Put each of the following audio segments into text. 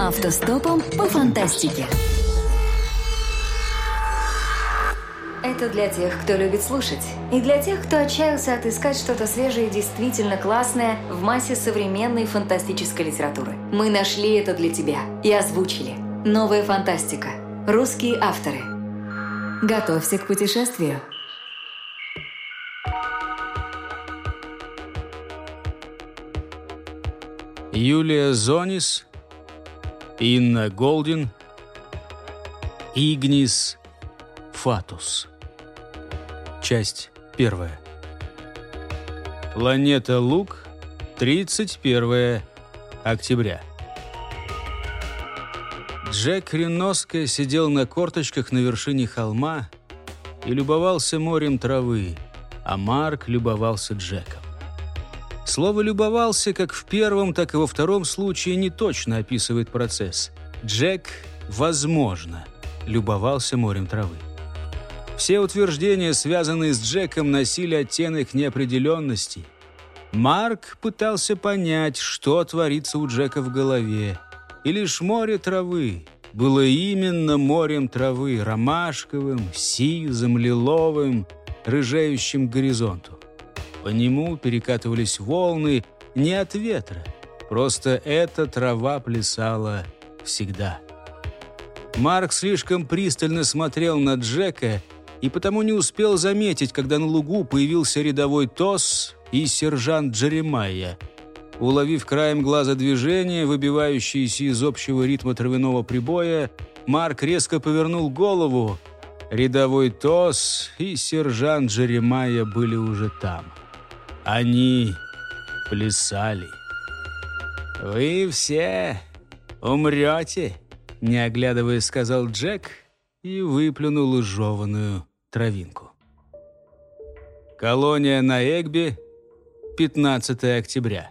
Автостопом по фантастике. Это для тех, кто любит слушать, и для тех, кто отчаялся отыскать что-то свежее и действительно классное в массе современной фантастической литературы. Мы нашли это для тебя и озвучили. Новая фантастика. Русские авторы. Готовься к путешествию. Юлия Зонис, Инна Голдин, Игнис Фатус. Часть 1. Планета Луг, 31 октября. Джек Реноско сидел на корточках на вершине холма и любовался морем травы, а Марк любовался Джеком. Слово «любовался» как в первом, так и во втором случае не точно описывает процесс. Джек, возможно, любовался морем травы. Все утверждения, связанные с Джеком, носили оттенок неопределенности. Марк пытался понять, что творится у Джека в голове. И лишь море травы было именно морем травы, ромашковым, сизым, лиловым, рыжеющим к горизонту. По нему перекатывались волны не от ветра, просто эта трава плясала всегда. Марк слишком пристально смотрел на Джека и потому не успел заметить, когда на лугу появился рядовой Тос и сержант Джеремайя. Уловив краем глаза движение, выбивающееся из общего ритма травяного прибоя, Марк резко повернул голову. Рядовой Тос и сержант Джеремайя были уже там. Они плясали. «Вы все умрете», — не оглядываясь, сказал Джек и выплюнул изжеванную травинку. Колония на Эгби, 15 октября.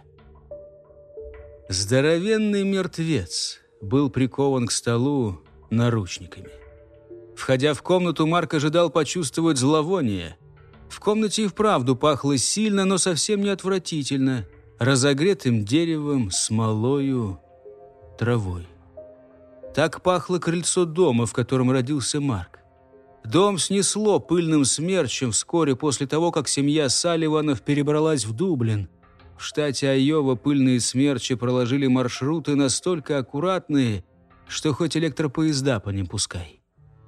Здоровенный мертвец был прикован к столу наручниками. Входя в комнату, Марк ожидал почувствовать зловоние. В комнате и вправду пахло сильно, но совсем не отвратительно, разогретым деревом, смолою, травой. Так пахло крыльцо дома, в котором родился Марк. Дом снесло пыльным смерчем вскоре после того, как семья Салливанов перебралась в Дублин. В штате Айова пыльные смерчи проложили маршруты настолько аккуратные, что хоть электропоезда по ним пускай.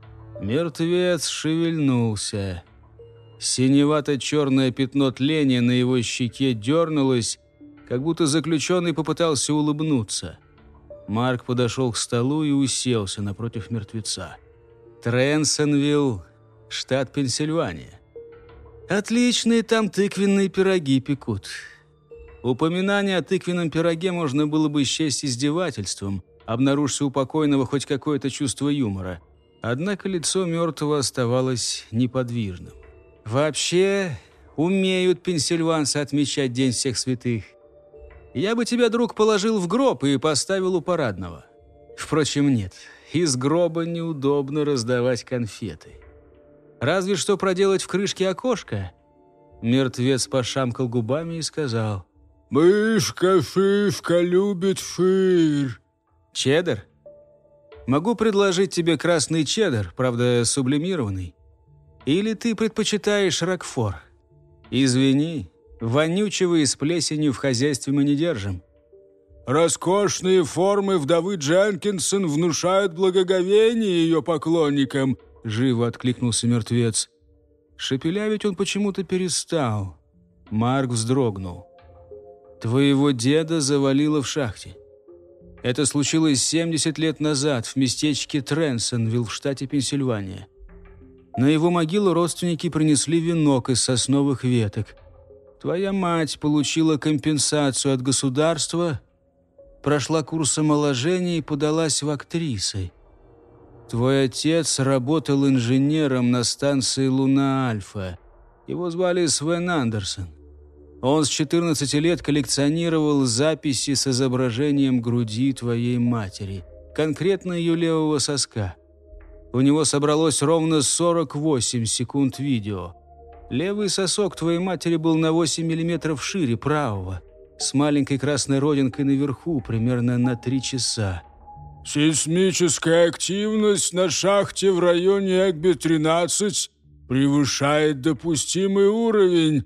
Мертвец шевельнулся. Синевато-черное пятно тления на его щеке дернулось, как будто заключенный попытался улыбнуться. Марк подошел к столу и уселся напротив мертвеца. Тренсонвилл, штат Пенсильвания. Отличные там тыквенные пироги пекут. Упоминание о тыквенном пироге можно было бы счесть издевательством, обнаружься у покойного хоть какое-то чувство юмора. Однако лицо мертвого оставалось неподвижным. Вообще, умеют пенсильванцы отмечать День всех святых. Я бы тебя, друг, положил в гроб и поставил у парадного. Впрочем, нет, из гроба неудобно раздавать конфеты. Разве что проделать в крышке окошко. Мертвец пошамкал губами и сказал: «Мышка-шишка любит шир». «Чеддер? Могу предложить тебе красный чеддер, правда, сублимированный. Или ты предпочитаешь рокфор? Извини, вонючего и с плесенью в хозяйстве мы не держим». «Роскошные формы вдовы Дженкинсон внушают благоговение ее поклонникам», — живо откликнулся мертвец. Шепелявить он почему-то перестал. Марк вздрогнул. «Твоего деда завалило в шахте. Это случилось 70 лет назад в местечке Тренсонвилл в штате Пенсильвания. На его могилу родственники принесли венок из сосновых веток. Твоя мать получила компенсацию от государства, прошла курс омоложения и подалась в актрисы. Твой отец работал инженером на станции «Луна-Альфа». Его звали Свен Андерсон. Он с 14 лет коллекционировал записи с изображением груди твоей матери, конкретно ее левого соска. У него собралось ровно 48 секунд видео. Левый сосок твоей матери был на 8 миллиметров шире правого, с маленькой красной родинкой наверху, примерно на 3 часа. Сейсмическая активность на шахте в районе Эгби-13 превышает допустимый уровень.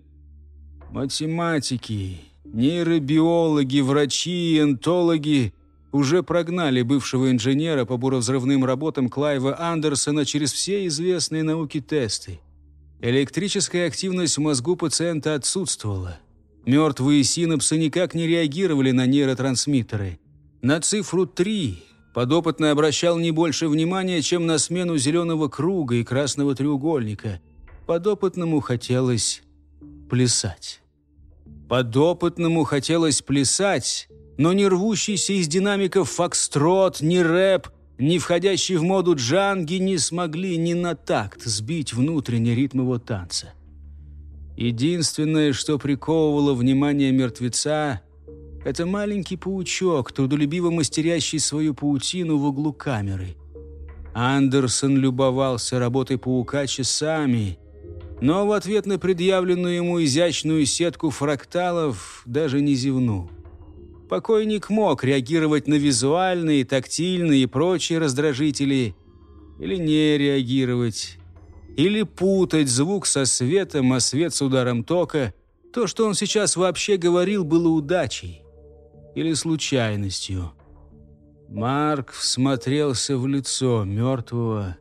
Математики, нейробиологи, врачи и энтологи уже прогнали бывшего инженера по буровзрывным работам Клайва Андерсона через все известные науке тесты. Электрическая активность в мозгу пациента отсутствовала. Мертвые синапсы никак не реагировали на нейротрансмиттеры. На цифру 3 подопытный обращал не больше внимания, чем на смену зеленого круга и красного треугольника. Подопытному хотелось плясать. Подопытному хотелось плясать, но не рвущийся из динамиков фокстрот, ни рэп, ни входящий в моду джанги не смогли ни на такт сбить внутренний ритм его танца. Единственное, что приковывало внимание мертвеца, это маленький паучок, трудолюбиво мастерящий свою паутину в углу камеры. Андерсон любовался работой паука часами, но в ответ на предъявленную ему изящную сетку фракталов даже не зевнул. Покойник мог реагировать на визуальные, тактильные и прочие раздражители, или не реагировать, или путать звук со светом, а свет с ударом тока. То, что он сейчас вообще говорил, было удачей или случайностью. Марк всмотрелся в лицо мертвого.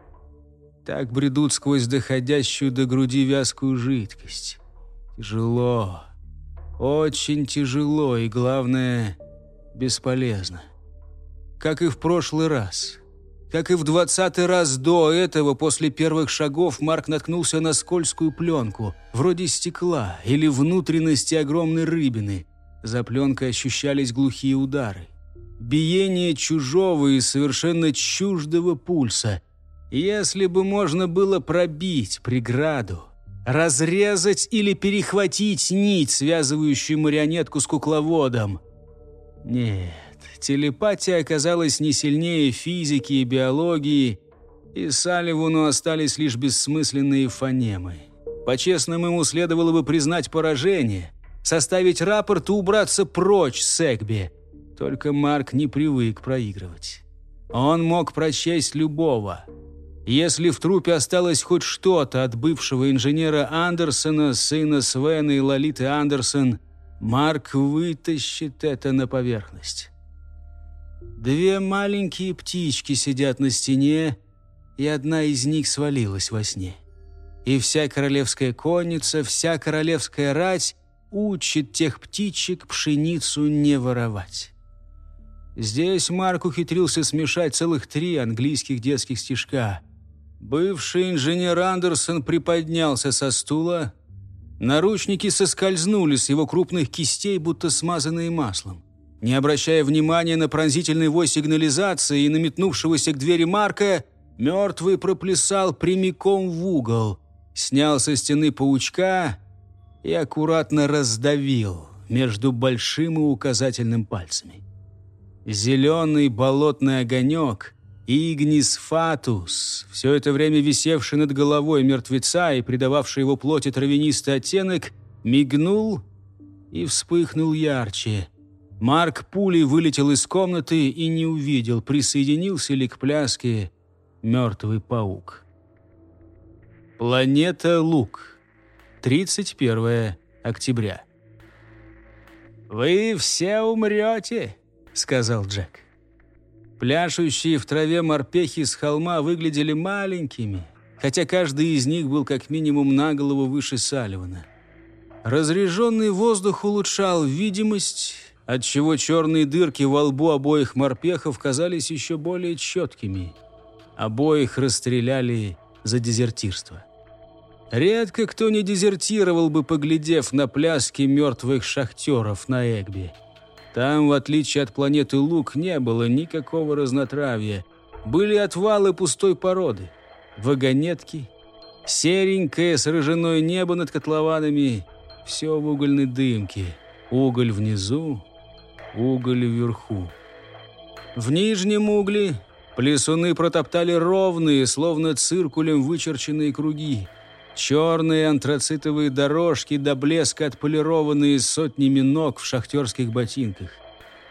Так бредут сквозь доходящую до груди вязкую жидкость. Тяжело, очень тяжело и, главное, бесполезно. Как и в прошлый раз. Как и в 20-й раз до этого, после первых шагов, Марк наткнулся на скользкую пленку, вроде стекла или внутренности огромной рыбины. За пленкой ощущались глухие удары. Биение чужого и совершенно чуждого пульса. Если бы можно было пробить преграду, разрезать или перехватить нить, связывающую марионетку с кукловодом. Нет. Телепатия оказалась не сильнее физики и биологии, и Салливану остались лишь бессмысленные фонемы. По-честному, ему следовало бы признать поражение, составить рапорт и убраться прочь с Эгби. Только Марк не привык проигрывать. Он мог прочесть любого. Если в трупе осталось хоть что-то от бывшего инженера Андерсона, сына Свена и Лолиты Андерсон, Марк вытащит это на поверхность. Две маленькие птички сидят на стене, и одна из них свалилась во сне. И вся королевская конница, вся королевская рать учит тех птичек пшеницу не воровать. Здесь Марк ухитрился смешать целых 3 английских детских стишка. Бывший инженер Андерсон приподнялся со стула. Наручники соскользнули с его крупных кистей, будто смазанные маслом. Не обращая внимания на пронзительный вой сигнализации и на метнувшегося к двери Марка, мертвый проплясал прямиком в угол, снял со стены паучка и аккуратно раздавил между большим и указательным пальцами. Зеленый болотный огонек, Игнис фатус, все это время висевший над головой мертвеца и придававший его плоти травянистый оттенок, мигнул и вспыхнул ярче. Марк пулей вылетел из комнаты и не увидел, присоединился ли к пляске мертвый паук. Планета Лук. 31 октября. «Вы все умрете», — сказал Джек. Пляшущие в траве морпехи с холма выглядели маленькими, хотя каждый из них был как минимум на голову выше Салливана. Разреженный воздух улучшал видимость, отчего черные дырки во лбу обоих морпехов казались еще более четкими. Обоих расстреляли за дезертирство. Редко кто не дезертировал бы, поглядев на пляски мертвых шахтеров на Эгби. Там, в отличие от планеты Лук, не было никакого разнотравья. Были отвалы пустой породы, вагонетки, серенькое с рыжиной небо над котлованами, все в угольной дымке. Уголь внизу, уголь вверху. В нижнем угле плясуны протоптали ровные, словно циркулем вычерченные круги. Черные антрацитовые дорожки до блеска отполированные сотнями ног в шахтерских ботинках.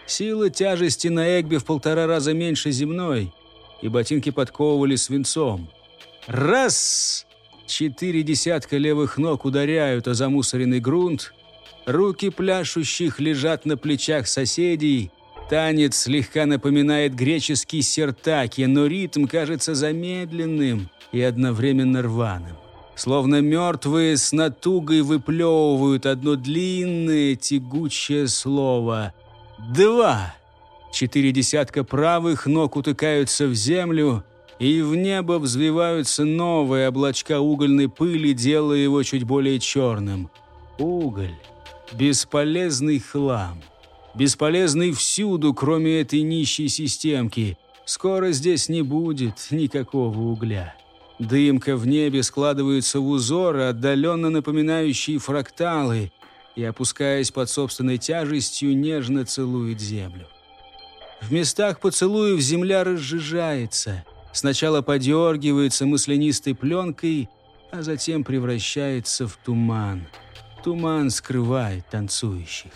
Сила тяжести на Эгбе в 1,5 раза меньше земной, и ботинки подковывали свинцом. Раз! 4 десятка левых ног ударяют о замусоренный грунт, руки пляшущих лежат на плечах соседей. Танец слегка напоминает греческий сертаки, но ритм кажется замедленным и одновременно рваным. Словно мертвые с натугой выплевывают одно длинное тягучее слово. 2! 4 десятка правых ног утыкаются в землю, и в небо взвиваются новые облачка угольной пыли, делая его чуть более черным. Уголь – бесполезный хлам. Бесполезный всюду, кроме этой нищей системки. Скоро здесь не будет никакого угля. Дымка в небе складывается в узоры, отдаленно напоминающие фракталы, и, опускаясь под собственной тяжестью, нежно целует землю. В местах поцелуев земля разжижается, сначала подергивается маслянистой пленкой, а затем превращается в туман. Туман скрывает танцующих.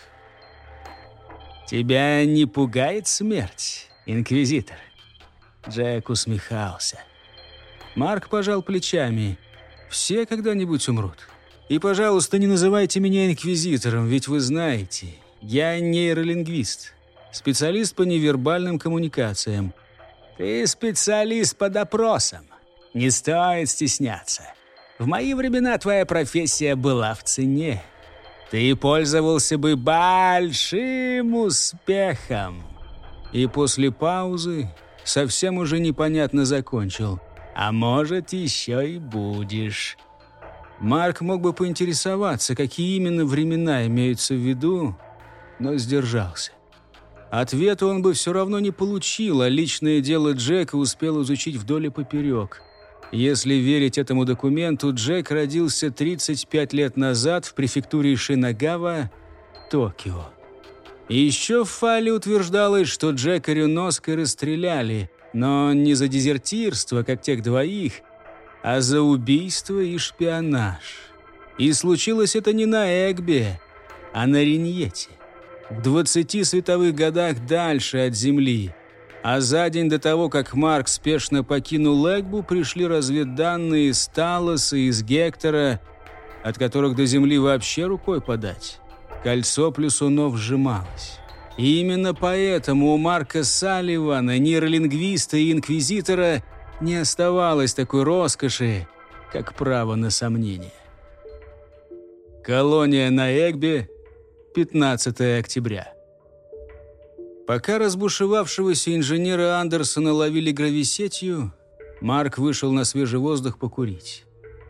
«Тебя не пугает смерть, инквизитор?» Джек усмехался. Марк пожал плечами. «Все когда-нибудь умрут. И, пожалуйста, не называйте меня инквизитором, ведь вы знаете, я нейролингвист, специалист по невербальным коммуникациям». «Ты специалист по допросам. Не стоит стесняться. В мои времена твоя профессия была в цене. Ты пользовался бы большим успехом». И после паузы совсем уже непонятно закончил. «А может, еще и будешь». Марк мог бы поинтересоваться, какие именно времена имеются в виду, но сдержался. Ответа он бы все равно не получил, а личное дело Джека успел изучить вдоль и поперек. Если верить этому документу, Джек родился 35 лет назад в префектуре Шинагава, Токио. И еще в файле утверждалось, что Джека Рюноско расстреляли, но не за дезертирство, как тех двоих, а за убийство и шпионаж. И случилось это не на Эгбе, а на Риньете, в 20 световых годах дальше от Земли. А за день до того, как Марк спешно покинул Эгбу, пришли разведданные из Талоса и из Гектора, от которых до Земли вообще рукой подать. Кольцо плюсунов сжималось. И именно поэтому у Марка Салливана, нейролингвиста и инквизитора, не оставалось такой роскоши, как право на сомнение. Колония на Эгбе, 15 октября. Пока разбушевавшегося инженера Андерсона ловили грависетью, Марк вышел на свежий воздух покурить.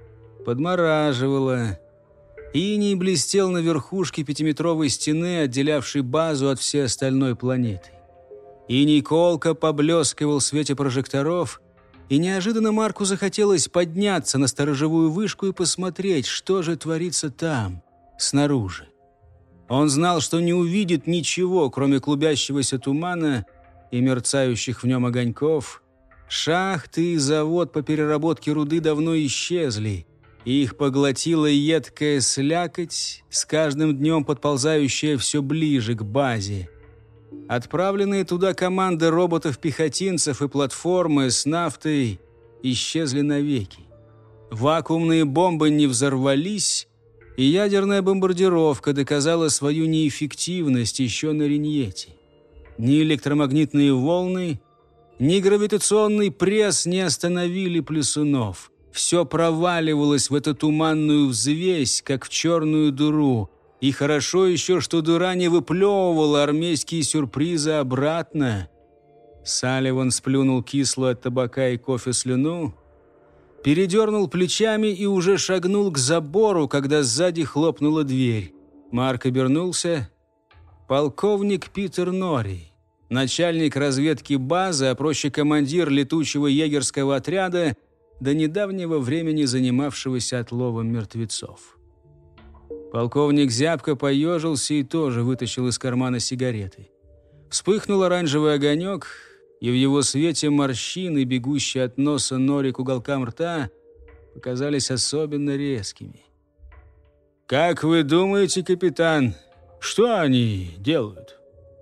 Подмораживало. Иней блестел на верхушке 5-метровой стены, отделявшей базу от всей остальной планеты. Иней колко поблескивал в свете прожекторов, и неожиданно Марку захотелось подняться на сторожевую вышку и посмотреть, что же творится там, снаружи. Он знал, что не увидит ничего, кроме клубящегося тумана и мерцающих в нем огоньков. Шахты и завод по переработке руды давно исчезли, и их поглотила едкая слякоть, с каждым днем подползающая все ближе к базе. Отправленные туда команды роботов-пехотинцев и платформы с нафтой исчезли навеки. Вакуумные бомбы не взорвались, и ядерная бомбардировка доказала свою неэффективность еще на Риньете. Ни электромагнитные волны, ни гравитационный пресс не остановили плюсунов. Все проваливалось в эту туманную взвесь, как в черную дыру. И хорошо еще, что дыра не выплевывала армейские сюрпризы обратно. Салливан сплюнул кислую от табака и кофе слюну, передернул плечами и уже шагнул к забору, когда сзади хлопнула дверь. Марк обернулся. Полковник Питер Нори, начальник разведки базы, а проще командир летучего егерского отряда, до недавнего времени занимавшегося отловом мертвецов. Полковник зябко поежился и тоже вытащил из кармана сигареты. Вспыхнул оранжевый огонек, и в его свете морщины, бегущие от носа Нори к уголкам рта, показались особенно резкими. «Как вы думаете, капитан, что они делают?»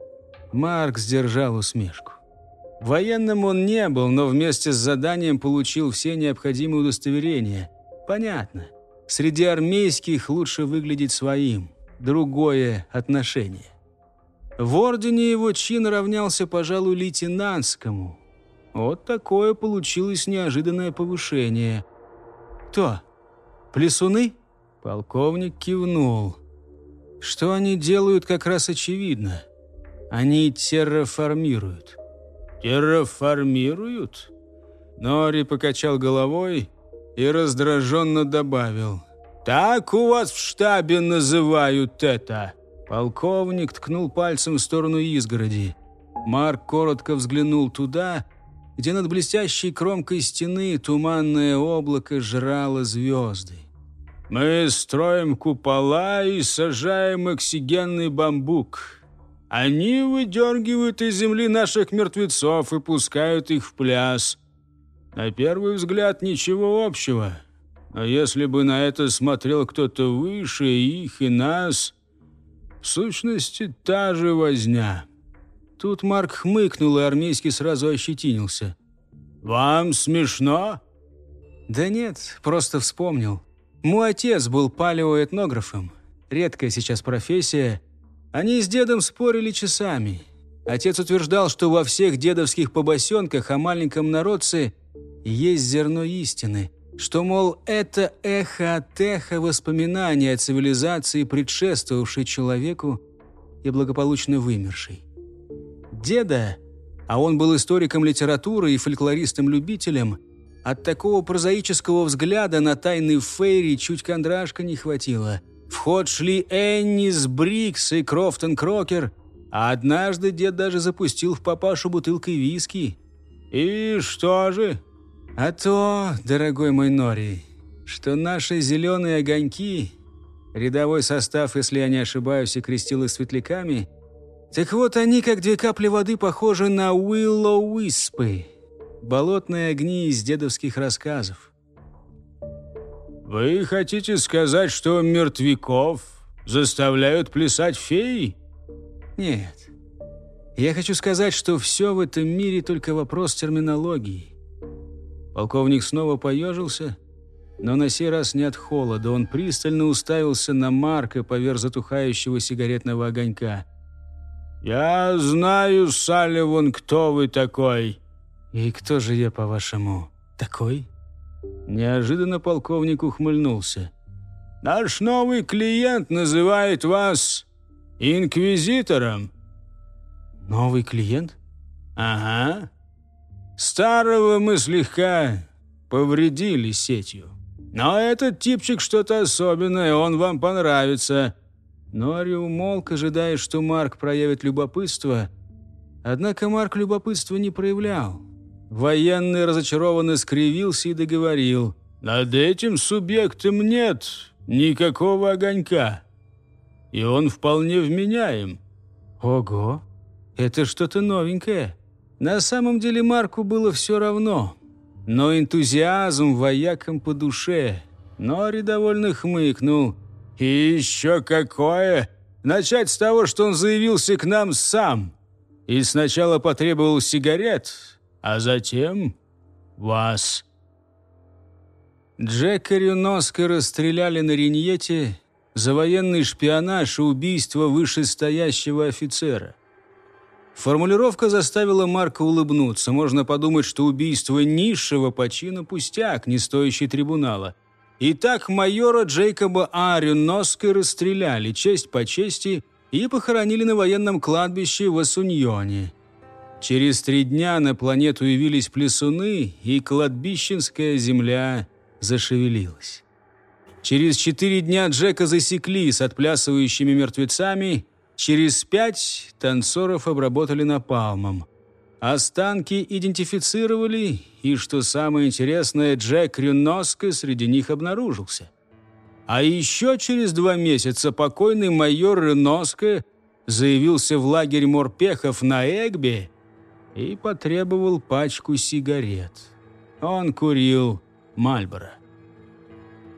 Марк сдержал усмешку. Военным он не был, но вместе с заданием получил все необходимые удостоверения. Понятно, среди армейских лучше выглядеть своим. Другое отношение. В ордене его чин равнялся, пожалуй, лейтенантскому. Вот такое получилось неожиданное повышение. «Кто? Плесуны?» Полковник кивнул. «Что они делают, как раз очевидно. Они терраформируют». «Терраформируют?» Нори покачал головой и раздраженно добавил. «Так у вас в штабе называют это!» Полковник ткнул пальцем в сторону изгороди. Марк коротко взглянул туда, где над блестящей кромкой стены туманное облако жрало звезды. «Мы строим купола и сажаем оксигенный бамбук. Они выдергивают из земли наших мертвецов и пускают их в пляс. На первый взгляд ничего общего. Но если бы на это смотрел кто-то выше их и нас, в сущности, та же возня». Тут Марк хмыкнул, и армейский сразу ощетинился. «Вам смешно?» «Да нет, просто вспомнил. Мой отец был палеоэтнографом. Редкая сейчас профессия. Они с дедом спорили часами. Отец утверждал, что во всех дедовских побосенках о маленьком народце есть зерно истины, что, мол, это эхо от эха воспоминания о цивилизации, предшествовавшей человеку и благополучно вымершей. Деда, а он был историком литературы и фольклористом-любителем, от такого прозаического взгляда на тайны Фейри чуть кондрашка не хватило. В ход шли Эннис, Брикс и Крофтон Крокер, а однажды дед даже запустил в папашу бутылкой виски. «И что же?» «А то, дорогой мой Нори, что наши зеленые огоньки, рядовой состав, если я не ошибаюсь, и крестил их светляками, так вот они, как две капли воды, похожи на Уиллоу-Уиспы, болотные огни из дедовских рассказов». «Вы хотите сказать, что мертвяков заставляют плясать феи?» «Нет. Я хочу сказать, что все в этом мире только вопрос терминологии». Полковник снова поежился, но на сей раз не от холода. Он пристально уставился на Марка поверх затухающего сигаретного огонька. «Я знаю, Салливан, кто вы такой». «И кто же я, по-вашему, такой?» Неожиданно полковник ухмыльнулся. «Наш новый клиент называет вас инквизитором». «Новый клиент?» «Ага. Старого мы слегка повредили сетью. Но этот типчик что-то особенное, он вам понравится». Нори умолк, ожидая, что Марк проявит любопытство. Однако Марк любопытства не проявлял. Военный разочарованно скривился и договорил. «Над этим субъектом нет никакого огонька. И он вполне вменяем». «Ого! Это что-то новенькое». На самом деле Марку было все равно. Но энтузиазм воякам по душе. Нори довольно хмыкнул. «И еще какое! Начать с того, что он заявился к нам сам. И сначала потребовал сигарет, а затем вас». Джека Рюноска расстреляли на Риньете за военный шпионаж и убийство вышестоящего офицера. Формулировка заставила Марка улыбнуться. Можно подумать, что убийство низшего по чину пустяк, не стоящий трибунала. Итак, майора Джейкоба А. Рюноска расстреляли, честь по чести, и похоронили на военном кладбище в Асуньоне. Через 3 дня на планету явились плесуны, и кладбищенская земля зашевелилась. Через 4 дня Джека засекли с отплясывающими мертвецами. Через 5 танцоров обработали напалмом. Останки идентифицировали, и, что самое интересное, Джек Рюноска среди них обнаружился. А еще через 2 месяца покойный майор Рюноска заявился в лагерь морпехов на Эгбе и потребовал пачку сигарет. Он курил Мальборо.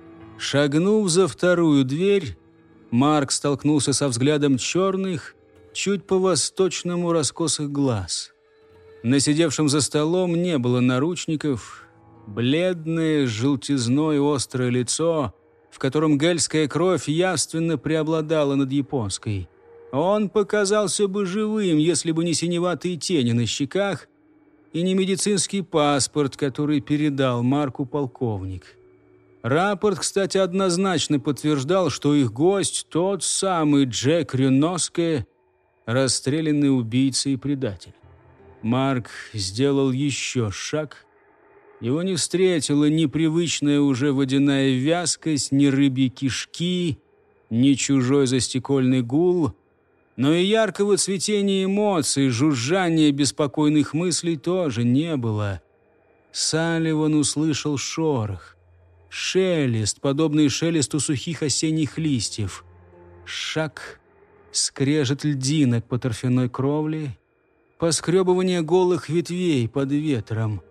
Шагнув за вторую дверь, Марк столкнулся со взглядом черных, чуть по-восточному раскосых глаз. На сидевшем за столом не было наручников. Бледное, с желтизной острое лицо, в котором гельская кровь явственно преобладала над японской. Он показался бы живым, если бы не синеватые тени на щеках и не медицинский паспорт, который передал Марку полковник. Рапорт, кстати, однозначно подтверждал, что их гость тот самый Джек Рюноске, расстрелянный убийца и предатель. Марк сделал еще шаг. Его не встретила ни привычная уже водяная вязкость, ни рыбьи кишки, ни чужой застекольный гул, но и яркого цветения эмоций, жужжания беспокойных мыслей тоже не было. Салливан услышал шорох, шелест, подобный шелесту сухих осенних листьев. Шаг, скрежет льдинок по торфяной кровле, поскребывание голых ветвей под ветром.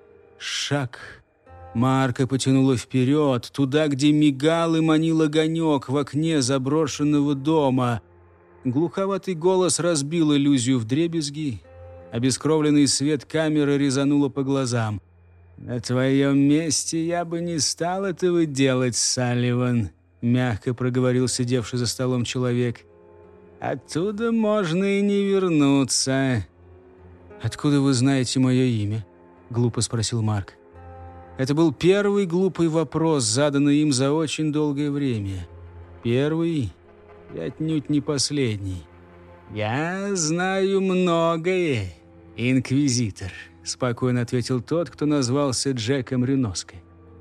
Шаг. Марка потянула вперед, туда, где мигал и манил огонек в окне заброшенного дома. Глуховатый голос разбил иллюзию вдребезги. Обескровленный свет камеры резануло по глазам. «На твоем месте я бы не стал этого делать, Салливан», — мягко проговорил сидевший за столом человек. «Оттуда можно и не вернуться». «Откуда вы знаете мое имя?» — глупо спросил Марк. Это был первый глупый вопрос, заданный им за очень долгое время. Первый и отнюдь не последний. «Я знаю многое, инквизитор», — спокойно ответил тот, кто назвался Джеком Рюноске.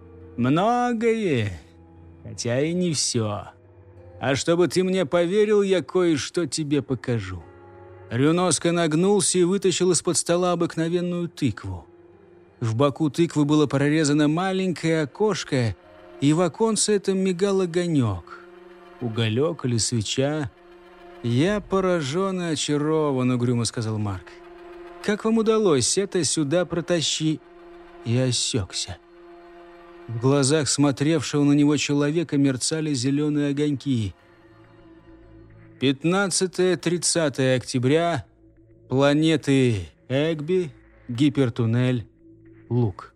«Многое, хотя и не все. А чтобы ты мне поверил, я кое-что тебе покажу». Рюноске нагнулся и вытащил из-под стола обыкновенную тыкву. В боку тыквы было прорезано маленькое окошко, и в оконце этом мигал огонек. Уголек или свеча. «Я поражен и очарован», — угрюмо сказал Марк. «Как вам удалось это сюда протащить?» И осекся. В глазах смотревшего на него человека мерцали зеленые огоньки. 15-30 октября. Планеты Эгби, гипертуннель, Лук.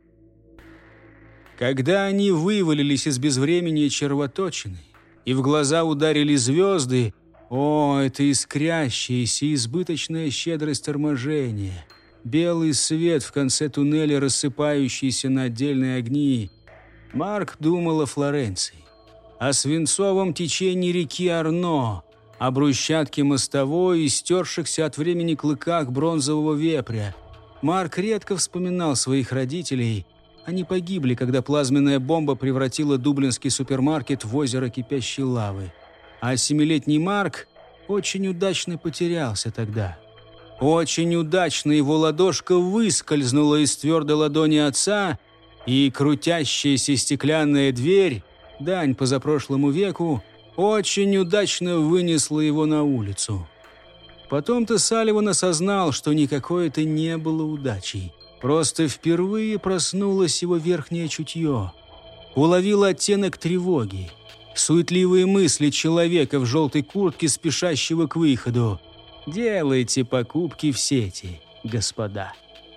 Когда они вывалились из безвремени червоточины, и в глаза ударили звезды, о, это искрящаяся, избыточная щедрость торможения, белый свет в конце туннеля, рассыпающийся на отдельные огни. Марк думал о Флоренции, о свинцовом течении реки Арно, о брусчатке мостовой и стершихся от времени клыках бронзового вепря. Марк редко вспоминал своих родителей. Они погибли, когда плазменная бомба превратила дублинский супермаркет в озеро кипящей лавы. А 7-летний Марк очень удачно потерялся тогда. Очень удачно его ладошка выскользнула из твердой ладони отца, и крутящаяся стеклянная дверь, дань позапрошлому веку, очень удачно вынесла его на улицу. Потом-то Салливан осознал, что никакой это не было удачей. Просто впервые проснулось его верхнее чутье. Уловил оттенок тревоги. Суетливые мысли человека в желтой куртке, спешащего к выходу. «Делайте покупки в сети, господа».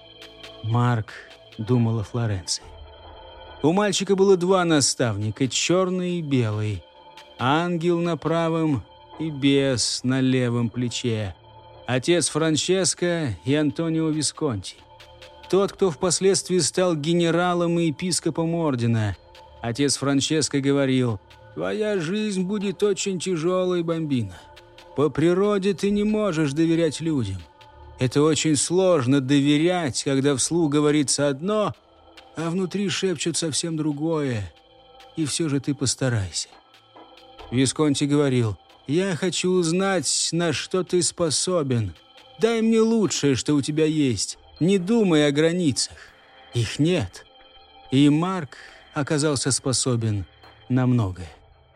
Марк думал о Флоренции. У мальчика было 2 наставника, черный и белый. Ангел на правом и бес на левом плече. Отец Франческо и Антонио Висконти. Тот, кто впоследствии стал генералом и епископом ордена. Отец Франческо говорил: «Твоя жизнь будет очень тяжелой, бамбино. По природе ты не можешь доверять людям. Это очень сложно доверять, когда вслух говорится одно, а внутри шепчут совсем другое. И все же ты постарайся». Висконти говорил: «Я хочу узнать, на что ты способен. Дай мне лучшее, что у тебя есть. Не думай о границах. Их нет». И Марк оказался способен на многое.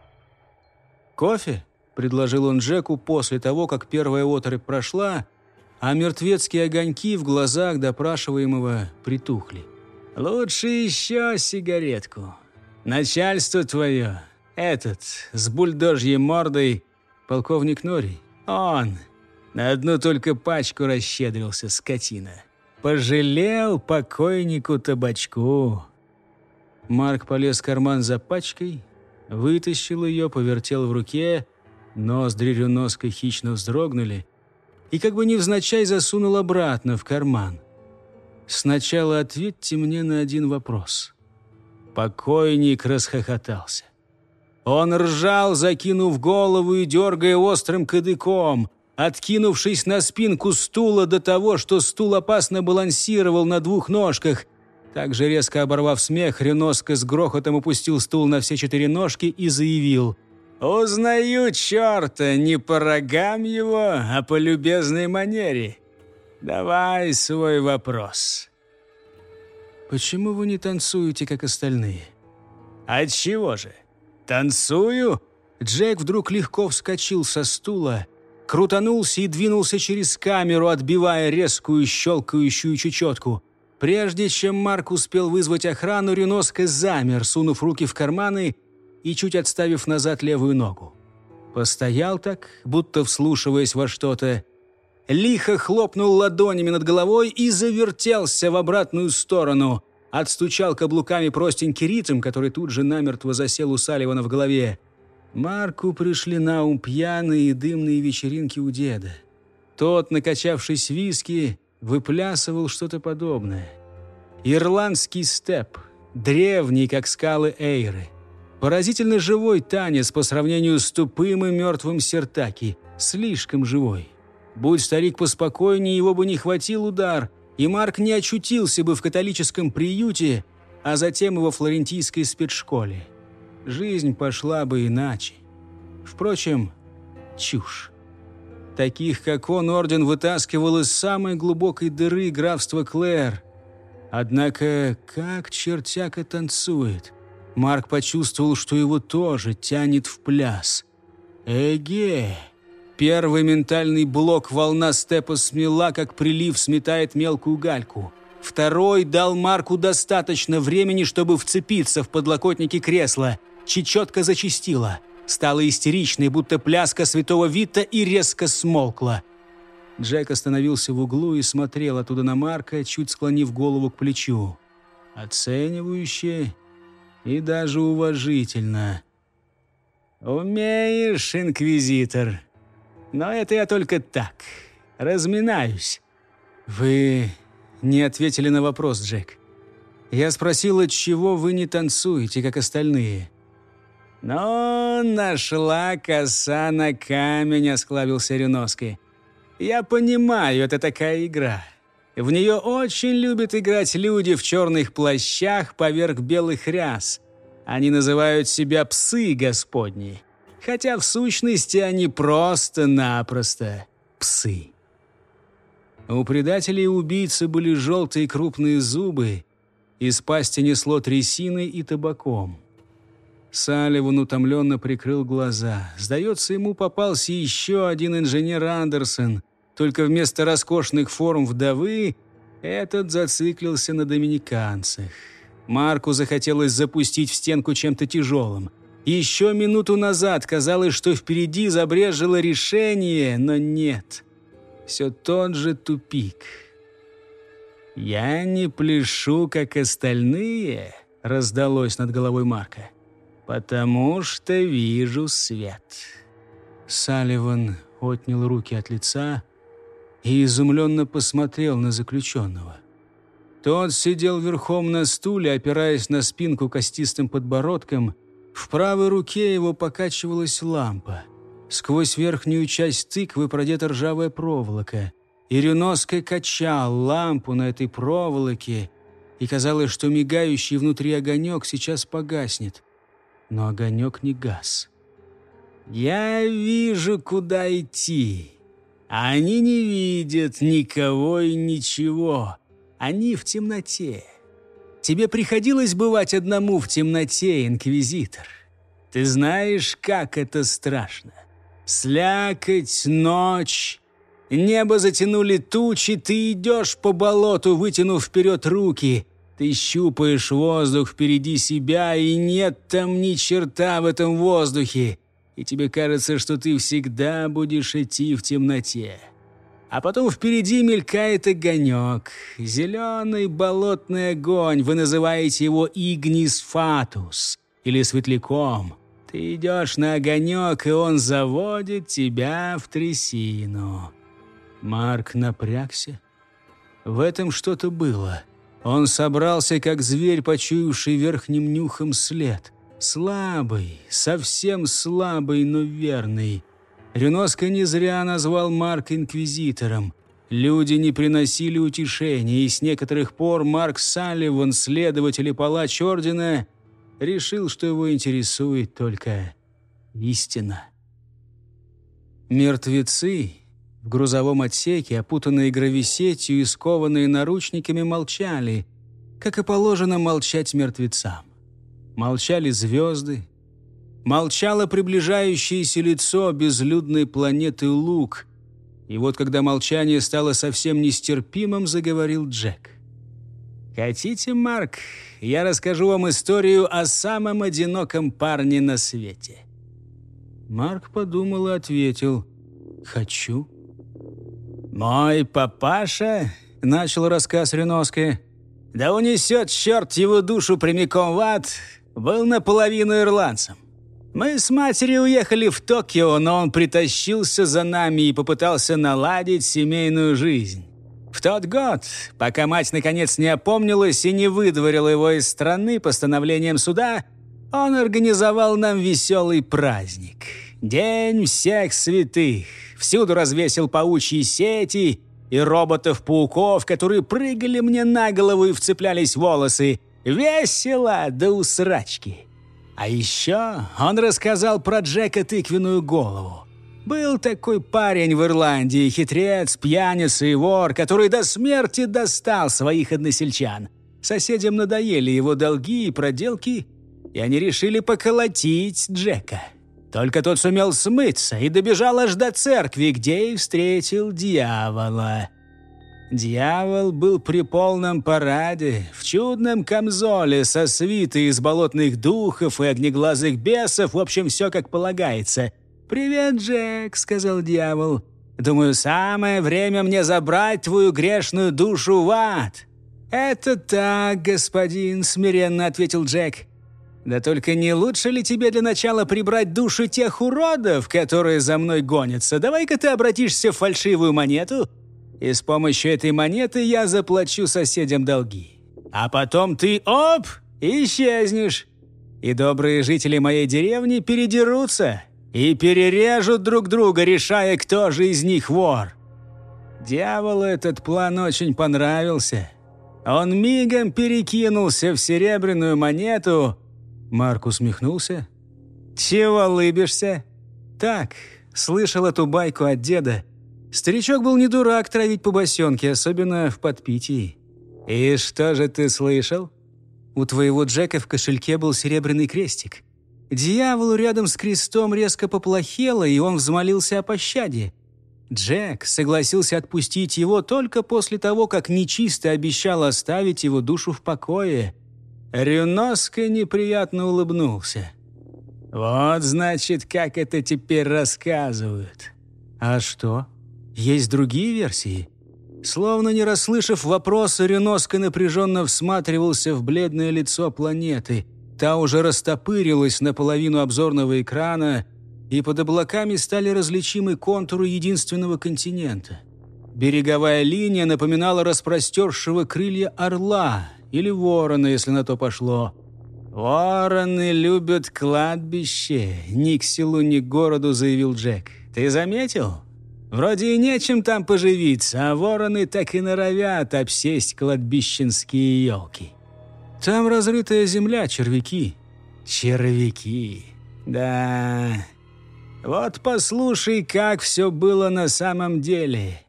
«Кофе?» – предложил он Джеку после того, как первая оторопь прошла, а мертвецкие огоньки в глазах допрашиваемого притухли. «Лучше еще сигаретку. Начальство твое, этот, с бульдожьей мордой, полковник Нори, он. На одну только пачку расщедрился, скотина. Пожалел покойнику табачку». Марк полез в карман за пачкой, вытащил ее, повертел в руке, ноздри Рюноска хищно вздрогнули и как бы невзначай засунул обратно в карман. «Сначала ответьте мне на один вопрос». Покойник расхохотался. Он ржал, закинув голову и дергая острым кадыком, откинувшись на спинку стула до того, что стул опасно балансировал на двух ножках. Также резко оборвав смех, Рюноско с грохотом опустил стул на все 4 ножки и заявил: «Узнаю черта не по рогам его, а по любезной манере. Давай свой вопрос». «Почему вы не танцуете, как остальные?» «Отчего же? Танцую?» Джек вдруг легко вскочил со стула, крутанулся и двинулся через камеру, отбивая резкую щелкающую чечетку. Прежде чем Марк успел вызвать охрану, Рюноско замер, сунув руки в карманы и чуть отставив назад левую ногу. Постоял так, будто вслушиваясь во что-то, лихо хлопнул ладонями над головой и завертелся в обратную сторону. Отстучал каблуками простенький ритм, который тут же намертво засел у Салливана в голове. Марку пришли на ум пьяные и дымные вечеринки у деда. Тот, накачавшись виски, выплясывал что-то подобное. Ирландский степ, древний, как скалы Эйры. Поразительно живой танец по сравнению с тупым и мертвым сертаки. Слишком живой. Будь старик поспокойнее, его бы не хватил удар, и Марк не очутился бы в католическом приюте, а затем и во флорентийской спецшколе. Жизнь пошла бы иначе. Впрочем, чушь. Таких, как он, орден вытаскивал из самой глубокой дыры графства Клэр. Однако, как чертяка танцует. Марк почувствовал, что его тоже тянет в пляс. Эге! Первый ментальный блок волна степа смела, как прилив сметает мелкую гальку. Второй дал Марку достаточно времени, чтобы вцепиться в подлокотники кресла. Чечетка зачастила. Стала истеричной, будто пляска святого Вита, и резко смолкла. Джек остановился в углу и смотрел оттуда на Марка, чуть склонив голову к плечу. Оценивающе и даже уважительно. «Умеешь, инквизитор? Но это я только так, разминаюсь». «Вы не ответили на вопрос, Джек. Я спросил, отчего вы не танцуете, как остальные». «Но нашла коса на камень», — осклабился Рюноско. «Я понимаю, это такая игра. В нее очень любят играть люди в черных плащах поверх белых ряс. Они называют себя псы Господни. Хотя в сущности они просто-напросто псы». У предателей и убийцы были желтые крупные зубы, из пасти несло трясиной и табаком. Салливан утомленно прикрыл глаза. Сдается, ему попался еще один инженер Андерсон, только вместо роскошных форм вдовы этот зациклился на доминиканцах. Марку захотелось запустить в стенку чем-то тяжелым. Еще минуту назад казалось, что впереди забрежило решение, но нет. Все тот же тупик. «Я не пляшу, как остальные», — раздалось над головой Марка, «потому что вижу свет». Салливан отнял руки от лица и изумленно посмотрел на заключенного. Тот сидел верхом на стуле, опираясь на спинку костистым подбородком. В правой руке его покачивалась лампа. Сквозь верхнюю часть тыквы продета ржавая проволока. И Рюноско качал лампу на этой проволоке, и казалось, что мигающий внутри огонек сейчас погаснет. Но огонек не гас. «Я вижу, куда идти. А они не видят никого и ничего. Они в темноте. Тебе приходилось бывать одному в темноте, инквизитор? Ты знаешь, как это страшно. Слякоть, ночь, небо затянули тучи, ты идешь по болоту, вытянув вперед руки. Ты щупаешь воздух впереди себя, и нет там ни черта в этом воздухе. И тебе кажется, что ты всегда будешь идти в темноте. А потом впереди мелькает огонек. Зеленый болотный огонь. Вы называете его игнис фатус или светляком. Ты идешь на огонек, и он заводит тебя в трясину. Марк напрягся. В этом что-то было. Он собрался, как зверь, почуявший верхним нюхом след. Слабый, совсем слабый, но верный. Рюноско не зря назвал Марка инквизитором. Люди не приносили утешения, и с некоторых пор Марк Салливан, следователь и палач ордена, решил, что его интересует только истина. Мертвецы в грузовом отсеке, опутанные грависетью и скованные наручниками, молчали, как и положено молчать мертвецам. Молчали звезды, молчало приближающееся лицо безлюдной планеты Лук. И вот, когда молчание стало совсем нестерпимым, заговорил Джек. «Хотите, Марк, я расскажу вам историю о самом одиноком парне на свете?» Марк подумал и ответил: «Хочу». «Мой папаша», — начал рассказ Рюноско, «да унесет черт его душу прямиком в ад, был наполовину ирландцем. Мы с матерью уехали в Токио, но он притащился за нами и попытался наладить семейную жизнь. В тот год, пока мать наконец не опомнилась и не выдворила его из страны постановлением суда, он организовал нам веселый праздник. День всех святых. Всюду развесил паучьи сети и роботов-пауков, которые прыгали мне на голову и вцеплялись в волосы. Весело до усрачки. А еще он рассказал про Джека Тыквенную голову. Был такой парень в Ирландии, хитрец, пьяница и вор, который до смерти достал своих односельчан. Соседям надоели его долги и проделки, и они решили поколотить Джека. Только тот сумел смыться и добежал аж до церкви, где и встретил дьявола. Дьявол был при полном параде, в чудном камзоле со свитой из болотных духов и огнеглазых бесов, в общем, все как полагается. «Привет, Джек», — сказал дьявол. «Думаю, самое время мне забрать твою грешную душу в ад». «Это так, господин», — смиренно ответил Джек. «Да только не лучше ли тебе для начала прибрать души тех уродов, которые за мной гонятся? Давай-ка ты обратишься в фальшивую монету, и с помощью этой монеты я заплачу соседям долги. А потом ты, исчезнешь. И добрые жители моей деревни передерутся и перережут друг друга, решая, кто же из них вор». Дьяволу этот план очень понравился. Он мигом перекинулся в серебряную монету. Марк усмехнулся. «Чего улыбишься?» «Так, слышал эту байку от деда. Старичок был не дурак травить побосенки, особенно в подпитии». «И что же ты слышал?» «У твоего Джека в кошельке был серебряный крестик. Дьяволу рядом с крестом резко поплохело, и он взмолился о пощаде. Джек согласился отпустить его только после того, как нечисто обещал оставить его душу в покое». Рюноско неприятно улыбнулся. «Вот, значит, как это теперь рассказывают». «А что? Есть другие версии?» Словно не расслышав вопроса, Рюноско напряженно всматривался в бледное лицо планеты. Та уже растопырилась наполовину обзорного экрана, и под облаками стали различимы контуры единственного континента. Береговая линия напоминала распростершего крылья орла или ворона, если на то пошло. «Вороны любят кладбище», — ни к селу, ни к городу, заявил Джек. «Ты заметил? Вроде и нечем там поживиться, а вороны так и норовят обсесть кладбищенские елки. Там разрытая земля, червяки». «Червяки, да. Вот послушай, как все было на самом деле».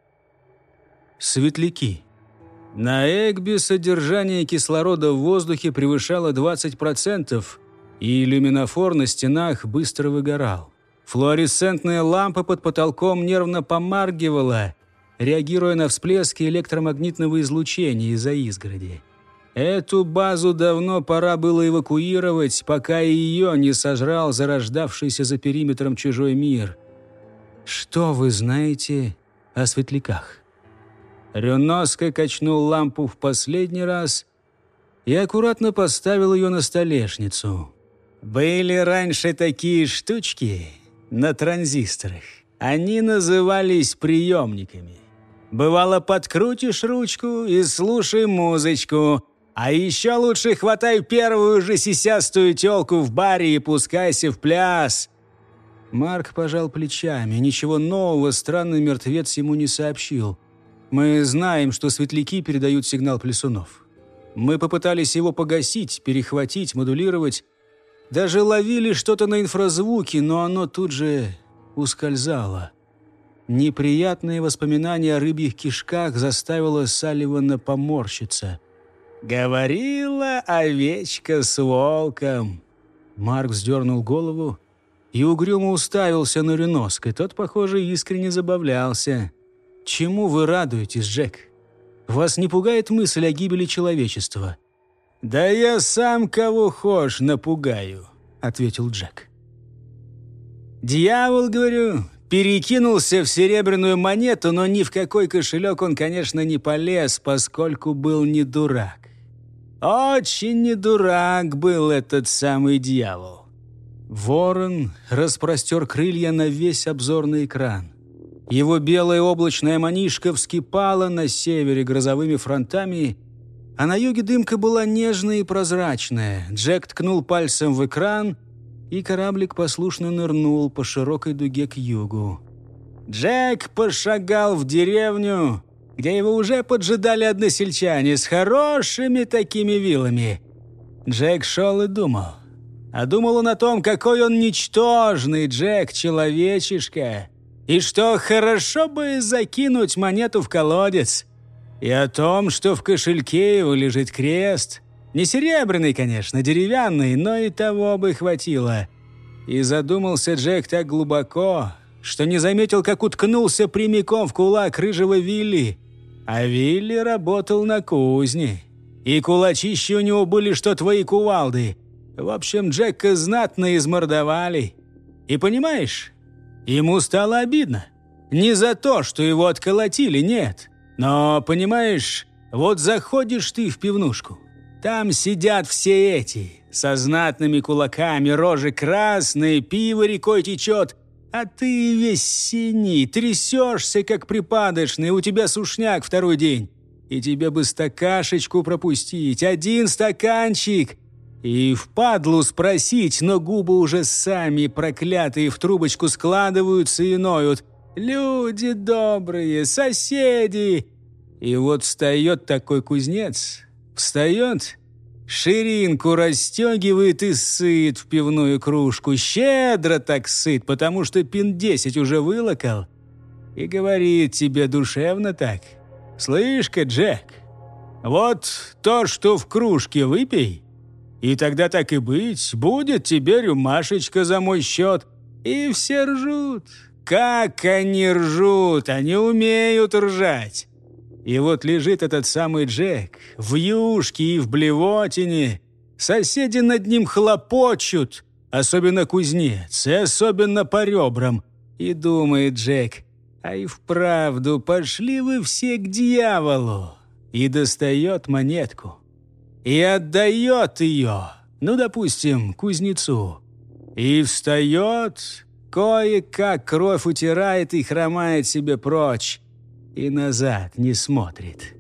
Светляки. На Эгби содержание кислорода в воздухе превышало 20%, и иллюминофор на стенах быстро выгорал. Флуоресцентная лампа под потолком нервно помаргивала, реагируя на всплески электромагнитного излучения из-за изгороди. Эту базу давно пора было эвакуировать, пока и ее не сожрал зарождавшийся за периметром чужой мир. «Что вы знаете о светляках. Рюноске качнул лампу в последний раз и аккуратно поставил ее на столешницу. Были раньше такие штучки на транзисторах. Они назывались приемниками. Бывало, подкрутишь ручку и слушай музычку. А еще лучше хватай первую же сисястую тёлку в баре и пускайся в пляс. Марк пожал плечами. Ничего нового странный мертвец ему не сообщил. Мы знаем, что светляки передают сигнал плясунов. Мы попытались его погасить, перехватить, модулировать. Даже ловили что-то на инфразвуке, но оно тут же ускользало. Неприятные воспоминания о рыбьих кишках заставило Салливана поморщиться. «Говорила овечка с волком». Марк вздернул голову и угрюмо уставился на Рюноске. Тот, похоже, искренне забавлялся. «Чему вы радуетесь, Джек? Вас не пугает мысль о гибели человечества?» «Да я сам кого хошь напугаю», — ответил Джек. «Дьявол, говорю, перекинулся в серебряную монету, но ни в какой кошелек он, конечно, не полез, поскольку был не дурак. Очень не дурак был этот самый дьявол». Ворон распростер крылья на весь обзорный экран. Его белая облачная манишка вскипала на севере грозовыми фронтами, а на юге дымка была нежная и прозрачная. Джек ткнул пальцем в экран, и кораблик послушно нырнул по широкой дуге к югу. Джек пошагал в деревню, где его уже поджидали односельчане с хорошими такими вилами. Джек шел и думал. А думал он о том, какой он ничтожный, Джек-человечишка, и что хорошо бы закинуть монету в колодец, и о том, что в кошельке его лежит крест. Не серебряный, конечно, деревянный, но и того бы хватило. И задумался Джек так глубоко, что не заметил, как уткнулся прямиком в кулак рыжего Вилли. А Вилли работал на кузне, и кулачища у него были, что твои кувалды. В общем, Джека знатно измордовали. И понимаешь, ему стало обидно. Не за то, что его отколотили, нет. Но, понимаешь, вот заходишь ты в пивнушку. Там сидят все эти, со знатными кулаками, рожи красные, пиво рекой течет, а ты весь синий, трясешься, как припадочный, у тебя сушняк второй день. И тебе бы стакашечку пропустить, один стаканчик, и впадлу спросить, но губы уже сами проклятые в трубочку складываются и ноют. Люди добрые, соседи. И вот встает такой кузнец, встает, ширинку расстегивает и сыт в пивную кружку. Щедро так сыт, потому что пин 10 уже вылокал. И говорит тебе душевно так: «Слышь-ка, Джек, вот то, что в кружке, выпей, и тогда так и быть, будет тебе рюмашечка за мой счет». И все ржут. Как они ржут, они умеют ржать. И вот лежит этот самый Джек в юшке и в блевотине. Соседи над ним хлопочут, особенно кузнец, и особенно по ребрам. И думает Джек: а и вправду пошли вы все к дьяволу. И достает монетку. И отдает ее, ну, допустим, кузнецу. И встает, кое-как кровь утирает и хромает себе прочь. И назад не смотрит.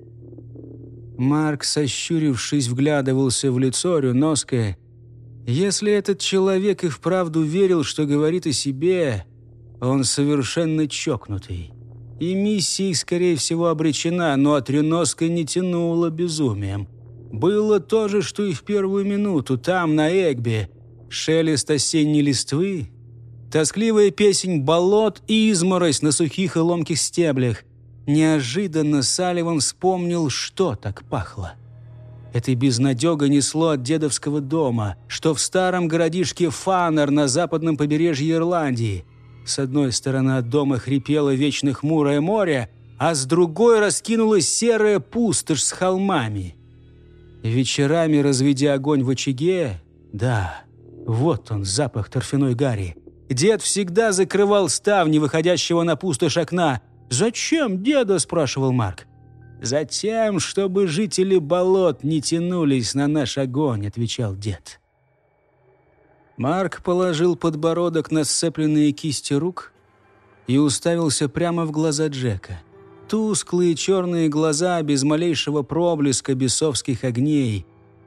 Марк, сощурившись, вглядывался в лицо Рюноске. Если этот человек и вправду верил, что говорит о себе, он совершенно чокнутый. И миссия, скорее всего, обречена, но от Рюноска не тянуло безумием. Было то же, что и в первую минуту, там, на Эгбе. Шелест осенней листвы, тоскливая песнь болот и изморозь на сухих и ломких стеблях. Неожиданно Салливан вспомнил, что так пахло. Этой безнадёгой несло от дедовского дома, что в старом городишке Фаннер на западном побережье Ирландии. С одной стороны от дома хрипело вечно хмурое море, а с другой раскинулась серая пустошь с холмами. Вечерами, разведя огонь в очаге, да, вот он, запах торфяной гари. Дед всегда закрывал ставни, выходящего на пустошь окна, «Зачем, деда?» – спрашивал Марк. «Затем, чтобы жители болот не тянулись на наш огонь», – отвечал дед. Марк положил подбородок на сцепленные кисти рук и уставился прямо в глаза Джека. Тусклые черные глаза без малейшего проблеска бесовских огней.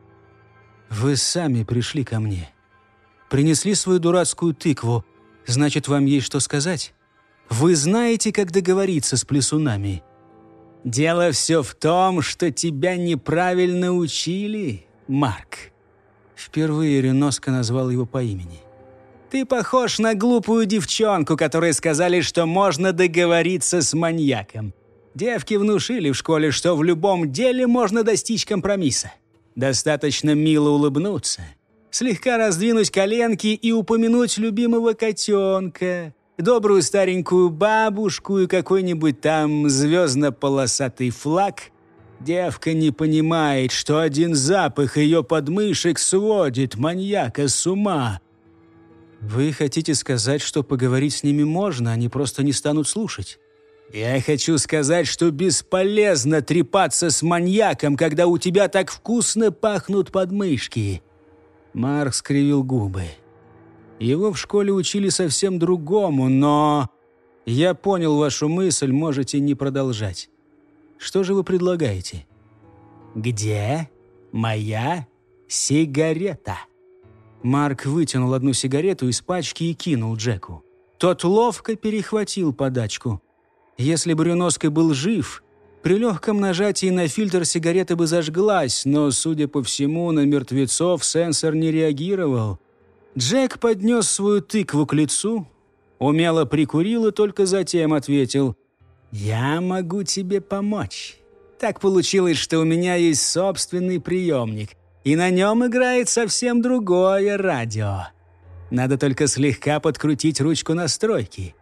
«Вы сами пришли ко мне. Принесли свою дурацкую тыкву. Значит, вам есть что сказать? Вы знаете, как договориться с плесунами?» «Дело все в том, что тебя неправильно учили, Марк». Впервые Рюноско назвал его по имени. «Ты похож на глупую девчонку, которой сказали, что можно договориться с маньяком. Девки внушили в школе, что в любом деле можно достичь компромисса. Достаточно мило улыбнуться, слегка раздвинуть коленки и упомянуть любимого котенка, добрую старенькую бабушку и какой-нибудь там звездно-полосатый флаг. Девка не понимает, что один запах ее подмышек сводит маньяка с ума». «Вы хотите сказать, что поговорить с ними можно, они просто не станут слушать?» «Я хочу сказать, что бесполезно трепаться с маньяком, когда у тебя так вкусно пахнут подмышки». Марк скривил губы. Его в школе учили совсем другому, но... «Я понял вашу мысль, можете не продолжать. Что же вы предлагаете?» «Где моя сигарета?» Марк вытянул одну сигарету из пачки и кинул Джеку. Тот ловко перехватил подачку. Если бы Рюноско был жив, при легком нажатии на фильтр сигарета бы зажглась, но, судя по всему, на мертвецов сенсор не реагировал. Джек поднес свою тыкву к лицу, умело прикурил и только затем ответил: «Я могу тебе помочь. Так получилось, что у меня есть собственный приемник, и на нем играет совсем другое радио. Надо только слегка подкрутить ручку настройки».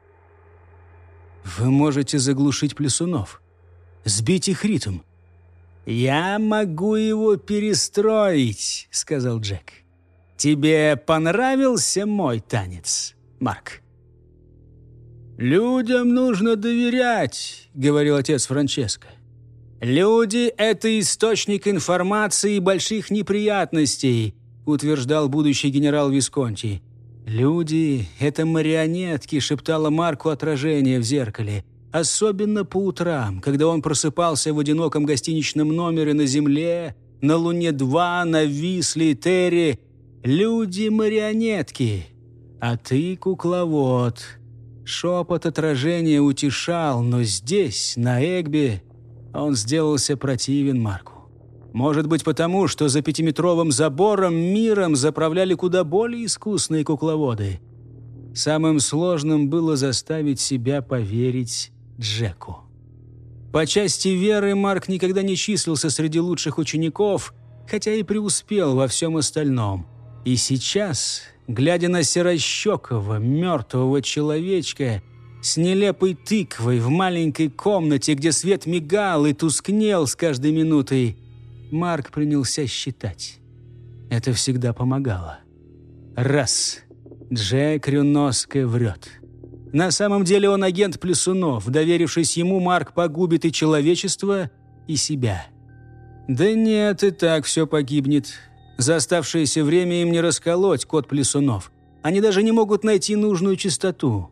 «Вы можете заглушить плесунов, сбить их ритм». «Я могу его перестроить», — сказал Джек. «Тебе понравился мой танец, Марк?» «Людям нужно доверять», — говорил отец Франческо. «Люди — это источник информации и больших неприятностей», — утверждал будущий генерал Висконти. «Люди — это марионетки», — шептало Марку отражение в зеркале. Особенно по утрам, когда он просыпался в одиноком гостиничном номере на Земле, на Луне-2, на Висле и Терре. Люди — марионетки, а ты — кукловод. Шепот отражения утешал, но здесь, на Эгбе, он сделался противен Марку. Может быть, потому, что за 5-метровым забором миром заправляли куда более искусные кукловоды. Самым сложным было заставить себя поверить Джеку. По части веры Марк никогда не числился среди лучших учеников, хотя и преуспел во всем остальном. И сейчас, глядя на серощекого, мертвого человечка с нелепой тыквой в маленькой комнате, где свет мигал и тускнел с каждой минутой, Марк принялся считать. Это всегда помогало. Раз. Джек Рюноско врет. На самом деле он агент Плесунов. Доверившись ему, Марк погубит и человечество, и себя. Да нет, и так все погибнет. За оставшееся время им не расколоть код Плесунов. Они даже не могут найти нужную частоту.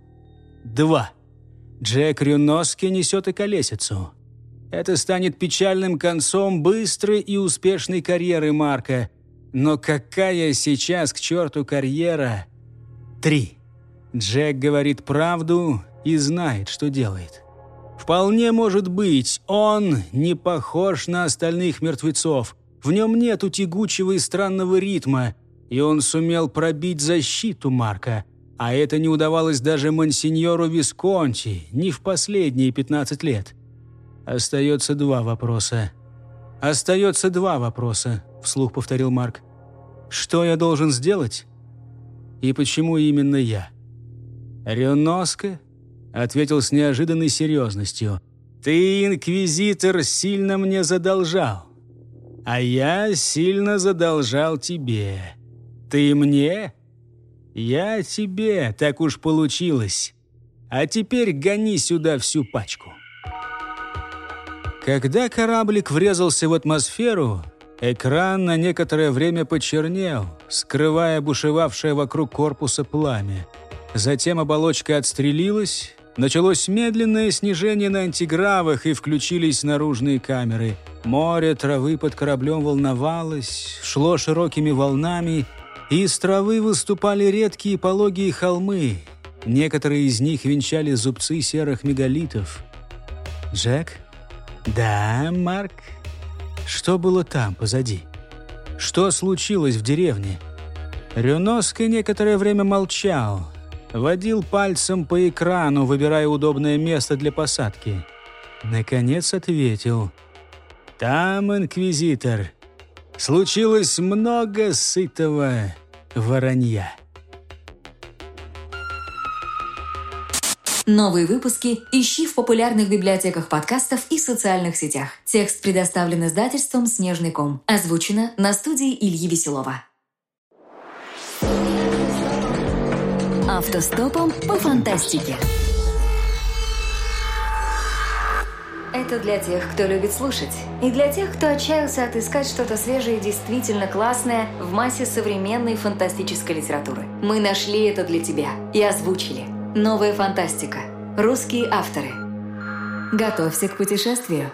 2. Джек Рюноско несет околесицу. Это станет печальным концом быстрой и успешной карьеры Марка. Но какая сейчас к черту карьера? 3. Джек говорит правду и знает, что делает. Вполне может быть, он не похож на остальных мертвецов. В нем нету тягучего и странного ритма, и он сумел пробить защиту Марка. А это не удавалось даже монсеньору Висконти ни в последние 15 лет. «Остается 2 вопроса». «Остается 2 вопроса», — вслух повторил Марк. «Что я должен сделать? И почему именно я?» «Рюноско?» — ответил с неожиданной серьезностью. «Ты, инквизитор, сильно мне задолжал. А я сильно задолжал тебе. Ты мне? Я тебе, так уж получилось. А теперь гони сюда всю пачку». Когда кораблик врезался в атмосферу, экран на некоторое время почернел, скрывая бушевавшее вокруг корпуса пламя. Затем оболочка отстрелилась, началось медленное снижение на антигравах и включились наружные камеры. Море травы под кораблем волновалось, шло широкими волнами, и из травы выступали редкие пологие холмы. Некоторые из них венчали зубцы серых мегалитов. «Джек?» «Да, Марк?» Что было там, позади? Что случилось в деревне? Рюноска некоторое время молчал, водил пальцем по экрану, выбирая удобное место для посадки. Наконец ответил. «Там, инквизитор, случилось много сытого воронья». Новые выпуски ищи в популярных библиотеках подкастов и социальных сетях. Текст предоставлен издательством «Снежный ком». Озвучено на студии Ильи Веселова. Автостопом по фантастике. Это для тех, кто любит слушать, и для тех, кто отчаялся отыскать что-то свежее и действительно классное в массе современной фантастической литературы. Мы нашли это для тебя и озвучили. Новая фантастика. Русские авторы. Готовься к путешествию.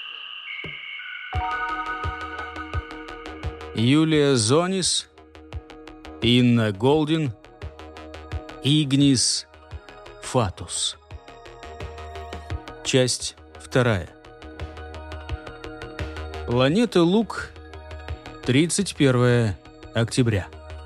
Юлия Зонис, Инна Голдин, Игнис Фатус. Часть 2. Планета Лук, 31 октября.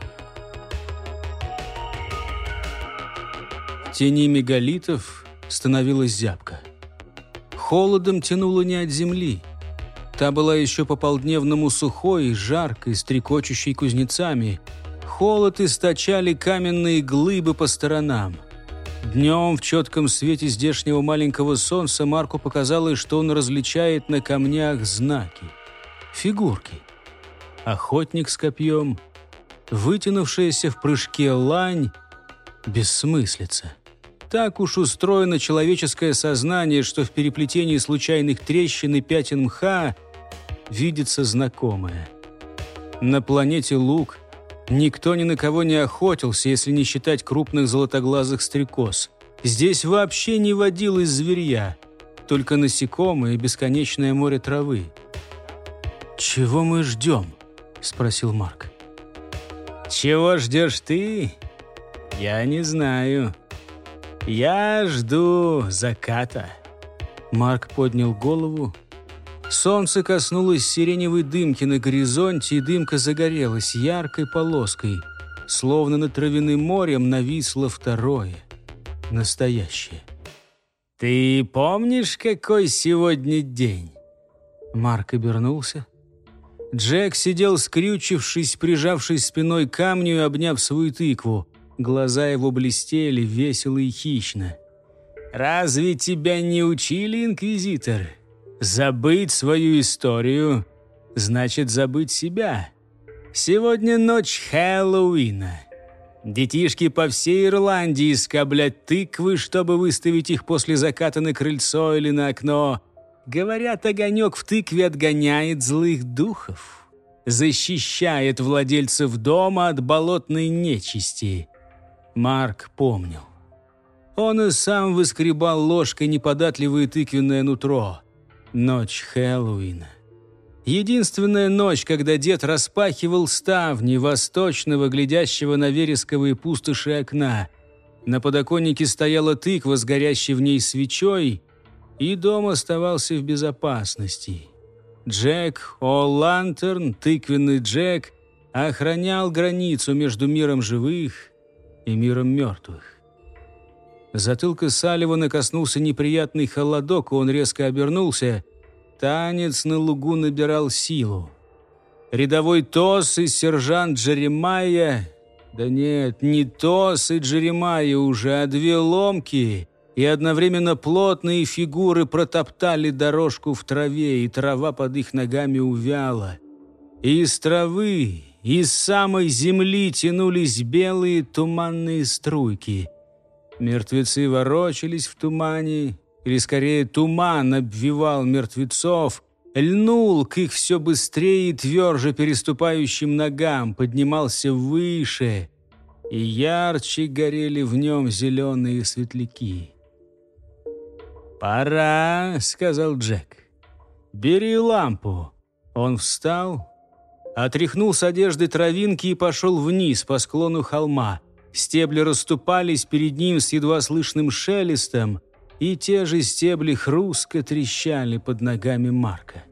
В тени мегалитов становилась зябко. Холодом тянуло не от земли. Та была еще по-полдневному сухой и жаркой, стрекочущей кузнецами. Холод источали каменные глыбы по сторонам. Днем в четком свете здешнего маленького солнца Марку показалось, что он различает на камнях знаки. Фигурки. Охотник с копьем, вытянувшаяся в прыжке лань, бессмыслица. Так уж устроено человеческое сознание, что в переплетении случайных трещин и пятен мха видится знакомое. На планете Лук никто ни на кого не охотился, если не считать крупных золотоглазых стрекоз. Здесь вообще не водилось зверья, только насекомые и бесконечное море травы. «Чего мы ждем?» – спросил Марк. «Чего ждешь ты? Я не знаю. Я жду заката». Марк поднял голову. Солнце коснулось сиреневой дымки на горизонте, и дымка загорелась яркой полоской. Словно над травяным морем нависло второе, настоящее. «Ты помнишь, какой сегодня день?» Марк обернулся. Джек сидел, скрючившись, прижавшись спиной к камню и обняв свою тыкву. Глаза его блестели весело и хищно. «Разве тебя не учили, инквизитор? Забыть свою историю значит забыть себя. Сегодня ночь Хэллоуина. Детишки по всей Ирландии скоблят тыквы, чтобы выставить их после заката на крыльцо или на окно. Говорят, огонек в тыкве отгоняет злых духов, защищает владельцев дома от болотной нечисти». Марк помнил. Он и сам выскребал ложкой неподатливое тыквенное нутро. Ночь Хэллоуина. Единственная ночь, когда дед распахивал ставни восточного, глядящего на вересковые пустоши окна. На подоконнике стояла тыква с горящей в ней свечой, и дом оставался в безопасности. Джек О'Лантерн, тыквенный Джек, охранял границу между миром живых и миром мертвых. Затылка Салливана коснулся неприятный холодок, и он резко обернулся. Танец на лугу набирал силу. Рядовой Тос и сержант Джеремайя... Да нет, не Тос и Джеремайя уже, а две ломки и одновременно плотные фигуры протоптали дорожку в траве, и трава под их ногами увяла. И из травы, из самой земли тянулись белые туманные струйки. Мертвецы ворочались в тумане, или скорее туман обвивал мертвецов, льнул к их все быстрее и тверже переступающим ногам, поднимался выше, и ярче горели в нем зеленые светляки. «Пора», — сказал Джек. «Бери лампу». Он встал, отряхнул с одежды травинки и пошел вниз по склону холма. Стебли расступались перед ним с едва слышным шелестом, и те же стебли хрустко трещали под ногами Марка.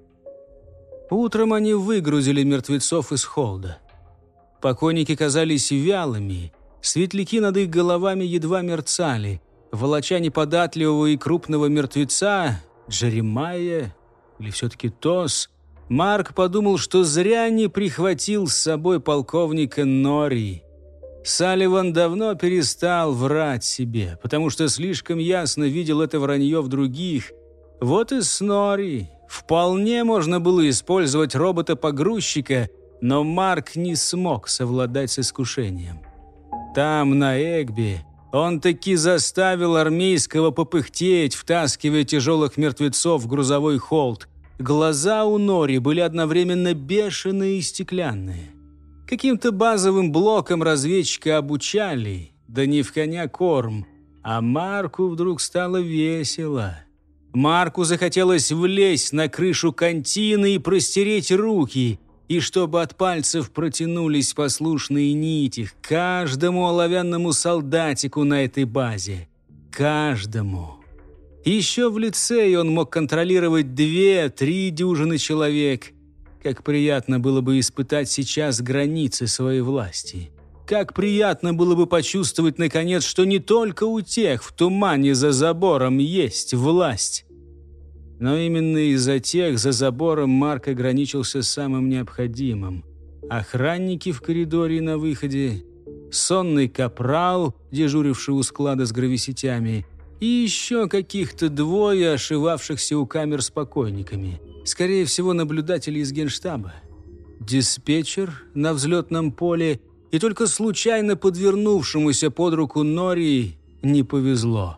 Утром они выгрузили мертвецов из холда. Покойники казались вялыми, светляки над их головами едва мерцали. Волоча неподатливого и крупного мертвеца, Джеремайя или все-таки Тос, Марк подумал, что зря не прихватил с собой полковника Нори. Салливан давно перестал врать себе, потому что слишком ясно видел это вранье в других. Вот и с Нори. Вполне можно было использовать робота-погрузчика, но Марк не смог совладать с искушением. Там, на Эгби, он таки заставил армейского попыхтеть, втаскивая тяжелых мертвецов в грузовой холд. Глаза у Нори были одновременно бешеные и стеклянные. Каким-то базовым блоком разведчика обучали, да не в коня корм. А Марку вдруг стало весело. Марку захотелось влезть на крышу кантины и простереть руки, и чтобы от пальцев протянулись послушные нити к каждому оловянному солдатику на этой базе. Каждому. Еще в лицее он мог контролировать 2-3 дюжины человек. Как приятно было бы испытать сейчас границы своей власти. Как приятно было бы почувствовать, наконец, что не только у тех в тумане за забором есть власть. Но именно из-за тех за забором Марк ограничился самым необходимым. Охранники в коридоре и на выходе, сонный капрал, дежуривший у склада с грависетями, и еще каких-то 2 ошивавшихся у камер с покойниками. Скорее всего, наблюдатели из генштаба. Диспетчер на взлетном поле, и только случайно подвернувшемуся под руку Нори не повезло.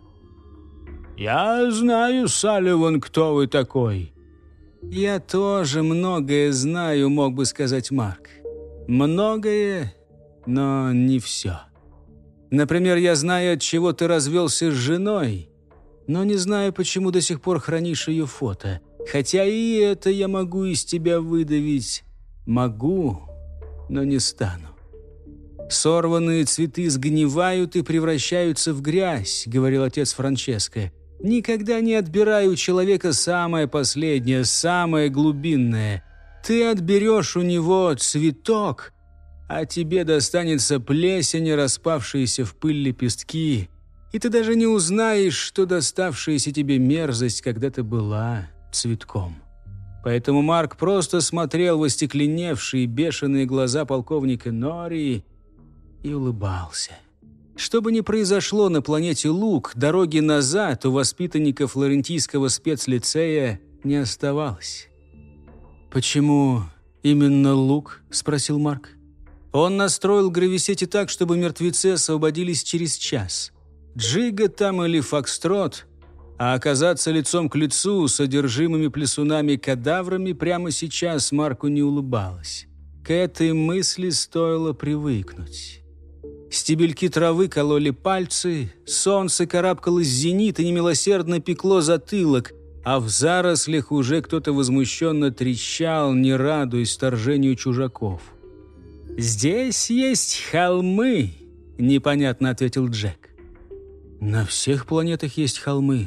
«Я знаю, Салливан, кто вы такой». «Я тоже многое знаю», мог бы сказать Марк. «Многое, но не все. Например, я знаю, от чего ты развелся с женой, но не знаю, почему до сих пор хранишь ее фото. Хотя и это я могу из тебя выдавить. Могу, но не стану. Сорванные цветы сгнивают и превращаются в грязь», — говорил отец Франческо. «Никогда не отбирай у человека самое последнее, самое глубинное. Ты отберешь у него цветок, а тебе достанется плесень и распавшиеся в пыль лепестки, и ты даже не узнаешь, что доставшаяся тебе мерзость когда-то была цветком». Поэтому Марк просто смотрел в остекленевшие бешеные глаза полковника Нори и улыбался. Что бы ни произошло на планете Лук, дороги назад у воспитанников Флорентийского спецлицея не оставалось. «Почему именно Лук?» – спросил Марк. Он настроил грависети так, чтобы мертвецы освободились через час. Джига там или Фокстрот, а оказаться лицом к лицу с одержимыми плесунами-кадаврами прямо сейчас Марку не улыбалось. К этой мысли стоило привыкнуть. Стебельки травы кололи пальцы, солнце карабкалось в зенит и немилосердно пекло затылок, а в зарослях уже кто-то возмущенно трещал, не радуясь вторжению чужаков. «Здесь есть холмы», — непонятно ответил Джек. «На всех планетах есть холмы».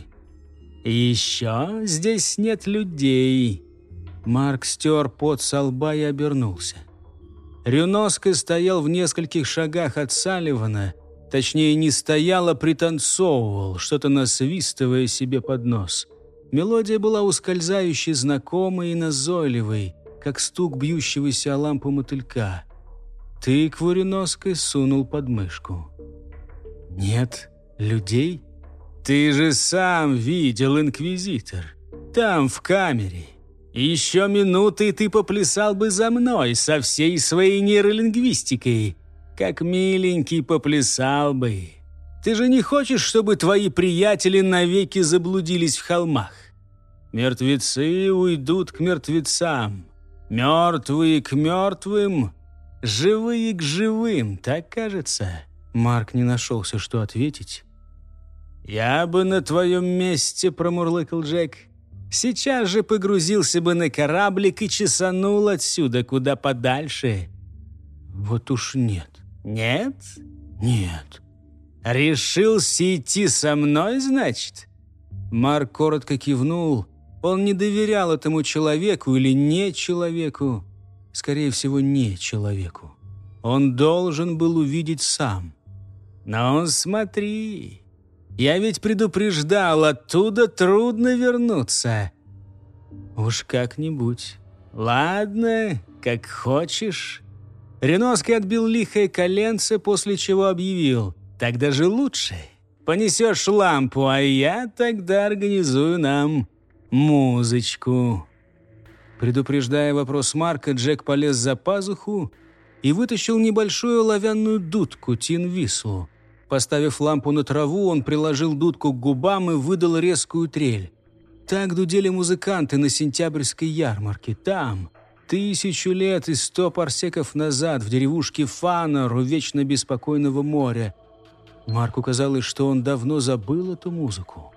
«Еще здесь нет людей». Марк стер пот со лба и обернулся. Рюноско стоял в нескольких шагах от Салливана, точнее, не стоял, а пританцовывал, что-то насвистывая себе под нос. Мелодия была ускользающе знакомой и назойливой, как стук бьющегося о лампу мотылька. Тыкву Рюноско сунул под мышку. «Нет людей? Ты же сам видел, инквизитор. Там, в камере. Еще минуты, и ты поплясал бы за мной со всей своей нейролингвистикой. Как миленький поплясал бы. Ты же не хочешь, чтобы твои приятели навеки заблудились в холмах? Мертвецы уйдут к мертвецам, мертвые к мертвым, живые к живым, так кажется?» Марк не нашелся, что ответить. «Я бы на твоем месте, — промурлыкал Джек, — сейчас же погрузился бы на кораблик и чесанул отсюда куда подальше». «Вот уж нет». «Нет?» «Нет». «Решился идти со мной, значит?» Марк коротко кивнул. Он не доверял этому человеку или не человеку. Скорее всего, не человеку. Он должен был увидеть сам. «Ну, смотри, я ведь предупреждал, оттуда трудно вернуться». «Уж как-нибудь». «Ладно, как хочешь». Реноский отбил лихое коленце, после чего объявил: «Так даже лучше. Понесешь лампу, а я тогда организую нам музычку». Предупреждая вопрос Марка, Джек полез за пазуху и вытащил небольшую оловянную дудку тин-вислу. Поставив лампу на траву, он приложил дудку к губам и выдал резкую трель. Так дудели музыканты на сентябрьской ярмарке. Там, 1000 лет и 100 парсеков назад, в деревушке Фанор у вечно беспокойного моря. Марку казалось, что он давно забыл эту музыку.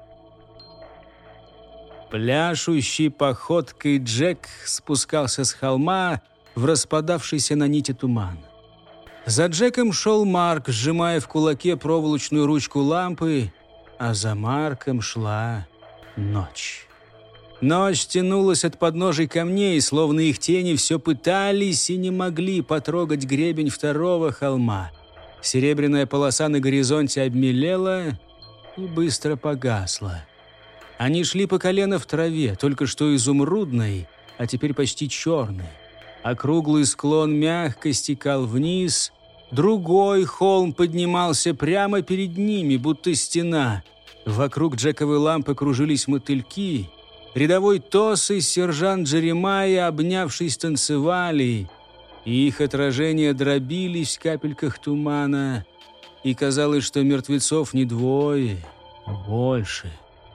Пляшущей походкой Джек спускался с холма в распадавшийся на нити туман. За Джеком шел Марк, сжимая в кулаке проволочную ручку лампы, а за Марком шла ночь. Ночь тянулась от подножий камней, словно их тени все пытались и не могли потрогать гребень второго холма. Серебряная полоса на горизонте обмелела и быстро погасла. Они шли по колено в траве, только что изумрудной, а теперь почти черной. Округлый склон мягко стекал вниз. Другой холм поднимался прямо перед ними, будто стена. Вокруг Джековой лампы кружились мотыльки. Рядовой Тос и сержант Джеремайя, обнявшись, танцевали. И их отражения дробились в капельках тумана. И казалось, что мертвецов не двое, а больше.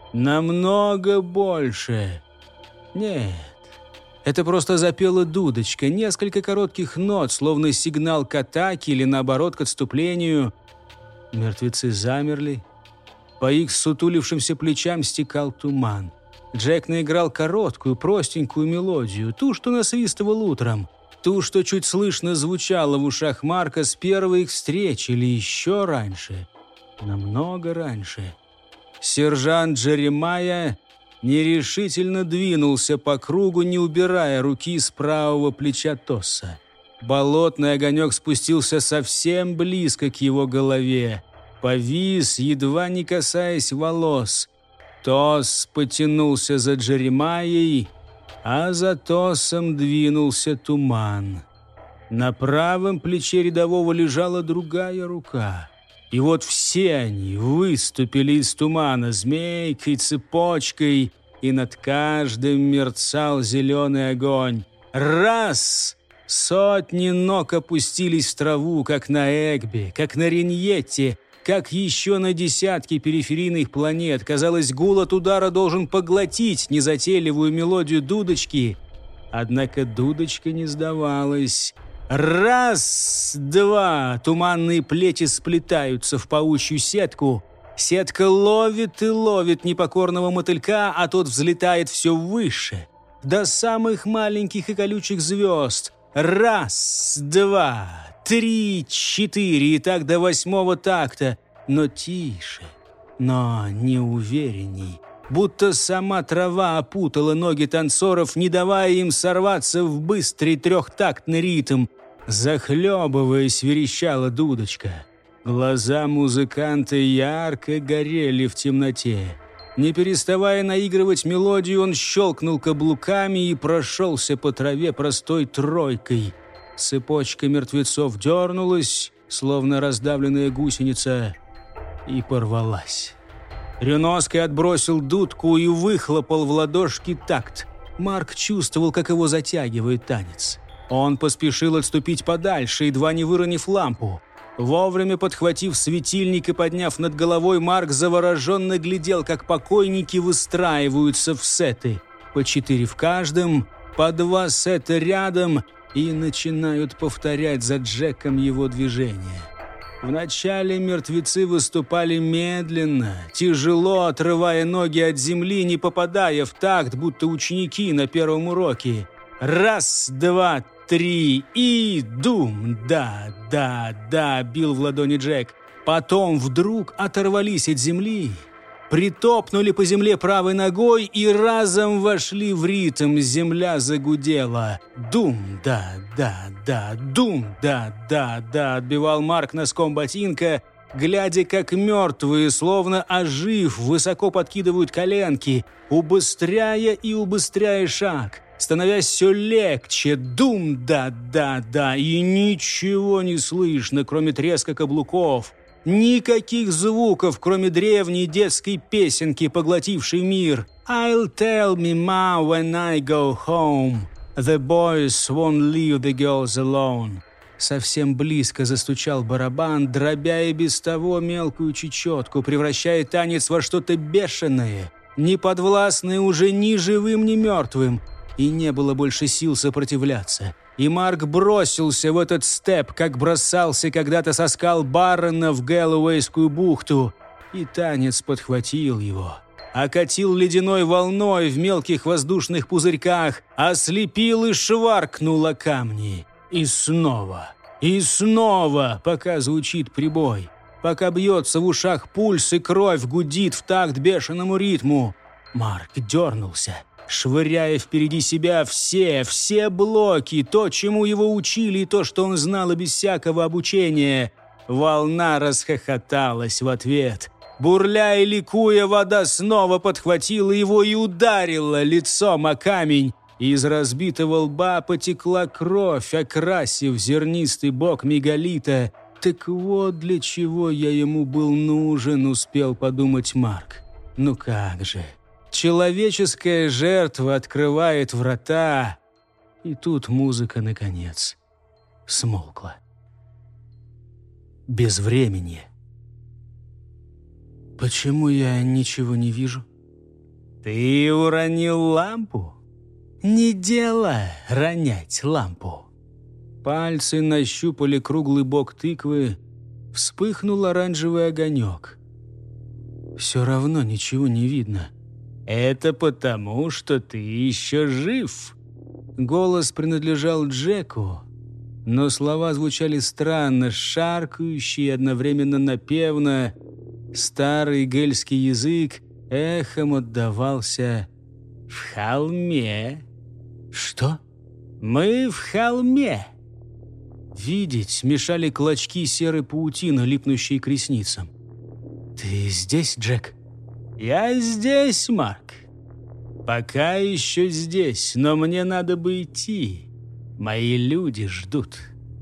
Намного больше. Нет. Это просто запела дудочка, несколько коротких нот, словно сигнал к атаке или, наоборот, к отступлению. Мертвецы замерли. По их сутулившимся плечам стекал туман. Джек наиграл короткую, простенькую мелодию, ту, что насвистывал утром, ту, что чуть слышно звучала в ушах Марка с первой их встречи или еще раньше, намного раньше. Сержант Джеремайя нерешительно двинулся по кругу, не убирая руки с правого плеча Тосса. Болотный огонек спустился совсем близко к его голове. Повис, едва не касаясь волос. Тосс потянулся за Джеремайей, а за Тоссом двинулся туман. На правом плече рядового лежала другая рука. И вот все они выступили из тумана змейкой, цепочкой, и над каждым мерцал зеленый огонь. Раз! Сотни ног опустились в траву, как на Эгбе, как на Риньетте, как еще на десятки периферийных планет. Казалось, гул от удара должен поглотить незатейливую мелодию дудочки. Однако дудочка не сдавалась. Раз, два, туманные плети сплетаются в паучью сетку. Сетка ловит и ловит непокорного мотылька, а тот взлетает все выше, до самых маленьких и колючих звезд. Раз, два, 3, 4, и так до 8-го такта. Но тише, но неуверенней. Будто сама трава опутала ноги танцоров, не давая им сорваться в быстрый трехтактный ритм. Захлебываясь, верещала дудочка. Глаза музыканта ярко горели в темноте. Не переставая наигрывать мелодию, он щелкнул каблуками и прошелся по траве простой тройкой. Цепочка мертвецов дернулась, словно раздавленная гусеница, и порвалась. Реноский отбросил дудку и выхлопал в ладошки такт. Марк чувствовал, как его затягивает танец. Он поспешил отступить подальше, едва не выронив лампу. Вовремя подхватив светильник и подняв над головой, Марк завороженно глядел, как покойники выстраиваются в сеты. По 4 в каждом, по 2 сета рядом, и начинают повторять за Джеком его движения. Вначале мертвецы выступали медленно, тяжело отрывая ноги от земли, не попадая в такт, будто ученики на первом уроке. 1, 2, 3 и дум! Да, да, да, бил в ладони Джек. Потом вдруг оторвались от земли, притопнули по земле правой ногой и разом вошли в ритм. Земля загудела. Дум, да, да, да, дум, да, да, да, отбивал Марк носком ботинка, глядя, как мертвые, словно ожив, высоко подкидывают коленки, убыстряя и убыстряя шаг, становясь все легче. Дум, да, да, да, и ничего не слышно, кроме треска каблуков. Никаких звуков, кроме древней детской песенки, поглотившей мир. «I'll tell me, ma, when I go home, the boys won't leave the girls alone». Совсем близко застучал барабан, дробя и без того мелкую чечетку, превращая танец во что-то бешеное, неподвластное уже ни живым, ни мертвым. И не было больше сил сопротивляться. И Марк бросился в этот степ, как бросался когда-то со скал Баррена в Гэллоуэйскую бухту. И танец подхватил его, окатил ледяной волной в мелких воздушных пузырьках, ослепил и шваркнул о камни. И снова, пока звучит прибой, пока бьется в ушах пульс и кровь гудит в такт бешеному ритму. Марк дернулся, швыряя впереди себя все блоки, то, чему его учили, и то, что он знал и без всякого обучения. Волна расхохоталась в ответ. Бурля и ликуя, вода снова подхватила его и ударила лицом о камень. Из разбитого лба потекла кровь, окрасив зернистый бок мегалита. «Так вот для чего я ему был нужен», — успел подумать Марк. «Ну как же». Человеческая жертва открывает врата, и тут музыка, наконец, смолкла. Безвременье. Почему я ничего не вижу? Ты уронил лампу? Не дело ронять лампу. Пальцы нащупали круглый бок тыквы, вспыхнул оранжевый огонек. Все равно ничего не видно. «Это потому, что ты еще жив». Голос принадлежал Джеку, но слова звучали странно, шаркающе и одновременно напевно. Старый гельский язык эхом отдавался в холме. «Что?» «Мы в холме». Видеть мешали клочки серой паутины, липнущие к ресницам. «Ты здесь, Джек?» «Я здесь, Марк. Пока еще здесь, но мне надо бы идти. Мои люди ждут».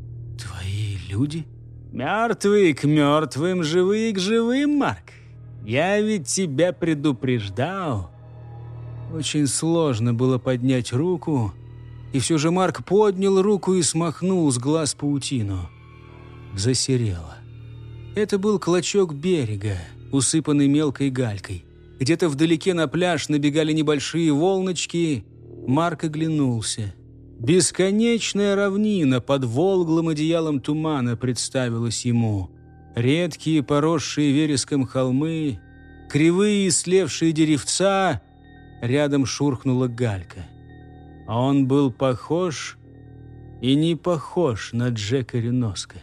«Твои люди?» «Мертвые к мертвым, живые к живым, Марк. Я ведь тебя предупреждал». Очень сложно было поднять руку, и все же Марк поднял руку и смахнул с глаз паутину. Засерело. Это был клочок берега, усыпанный мелкой галькой. Где-то вдалеке на пляж набегали небольшие волночки. Марк оглянулся. Бесконечная равнина под волглым одеялом тумана представилась ему. Редкие, поросшие вереском холмы, кривые и слевшие деревца. Рядом шурхнула галька. А он был похож и не похож на Джека Реноска.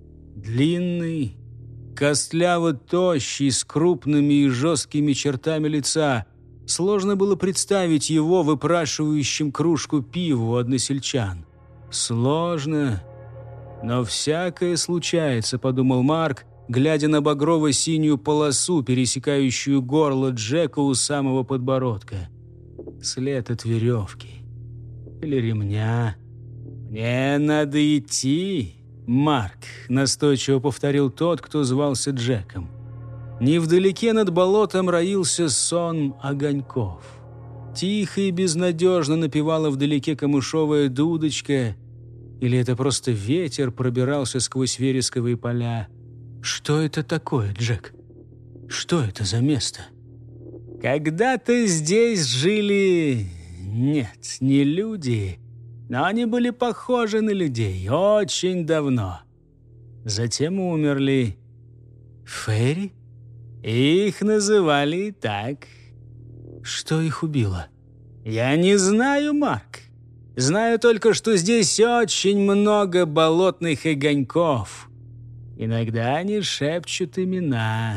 Длинный, костляво-тощий, с крупными и жесткими чертами лица. Сложно было представить его выпрашивающим кружку пива у односельчан. Сложно, но всякое случается, подумал Марк, глядя на багрово-синюю полосу, пересекающую горло Джека у самого подбородка. След от веревки или ремня. «Мне надо идти, Марк», — настойчиво повторил тот, кто звался Джеком. Невдалеке над болотом роился сон огоньков. Тихо и безнадежно напевала вдалеке камышовая дудочка, Или это просто ветер пробирался сквозь вересковые поля? Что это такое, Джек? Что это за место? Когда-то здесь жили... Нет, не люди, но они были похожи на людей очень давно. Затем умерли. Фейри? Их называли так. Что их убило? Я не знаю, Марк. Знаю только, что здесь очень много болотных огоньков. Иногда они шепчут имена.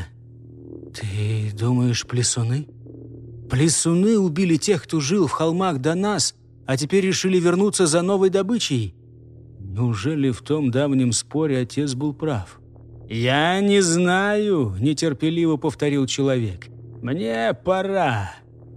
Ты думаешь, плесуны? Плесуны убили тех, кто жил в холмах до нас, а теперь решили вернуться за новой добычей? Неужели в том давнем споре отец был прав? «Я не знаю», — нетерпеливо повторил человек. «Мне пора».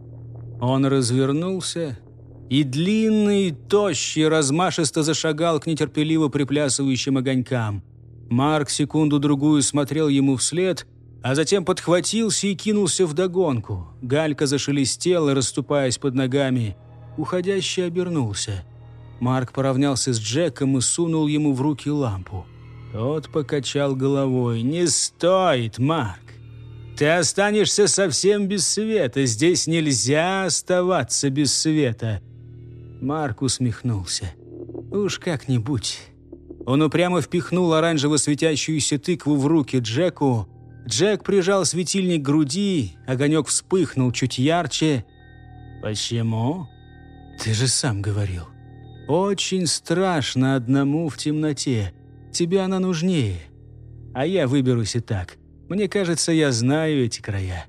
Он развернулся и длинный, тощий, размашисто зашагал к нетерпеливо приплясывающим огонькам. Марк секунду-другую смотрел ему вслед, а затем подхватился и кинулся вдогонку. Галька зашелестела, расступаясь под ногами. Уходящий обернулся. Марк поравнялся с Джеком и сунул ему в руки лампу. Тот покачал головой. «Не стоит, Марк. Ты останешься совсем без света. Здесь нельзя оставаться без света». Марк усмехнулся. «Уж как-нибудь». Он упрямо впихнул оранжево светящуюся тыкву в руки Джеку. Джек прижал светильник к груди, огонек вспыхнул чуть ярче. «Почему?» «Ты же сам говорил. Очень страшно одному в темноте. Тебе она нужнее. А я выберусь и так. Мне кажется, я знаю эти края».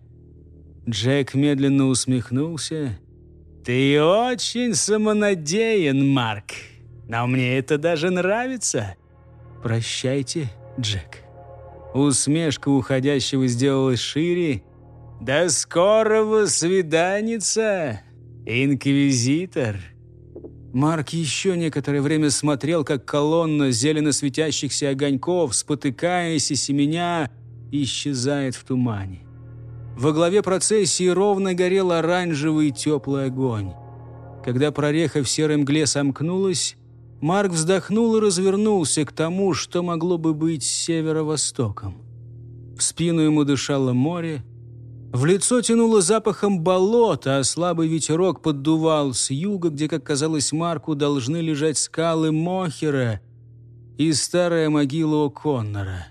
Джек медленно усмехнулся. «Ты очень самонадеян, Марк. Но мне это даже нравится». «Прощайте, Джек». Усмешка уходящего сделалась шире. «До скорого свиданица, инквизитор». Марк еще некоторое время смотрел, как колонна зелено светящихся огоньков, спотыкаясь и семеня, исчезает в тумане. Во главе процессии ровно горел оранжевый теплый огонь. Когда прореха в серой мгле сомкнулась, Марк вздохнул и развернулся к тому, что могло бы быть северо-востоком. В спину ему дышало море, в лицо тянуло запахом болота, а слабый ветерок поддувал с юга, где, как казалось Марку, должны лежать скалы Мохера и старая могила О'Коннора.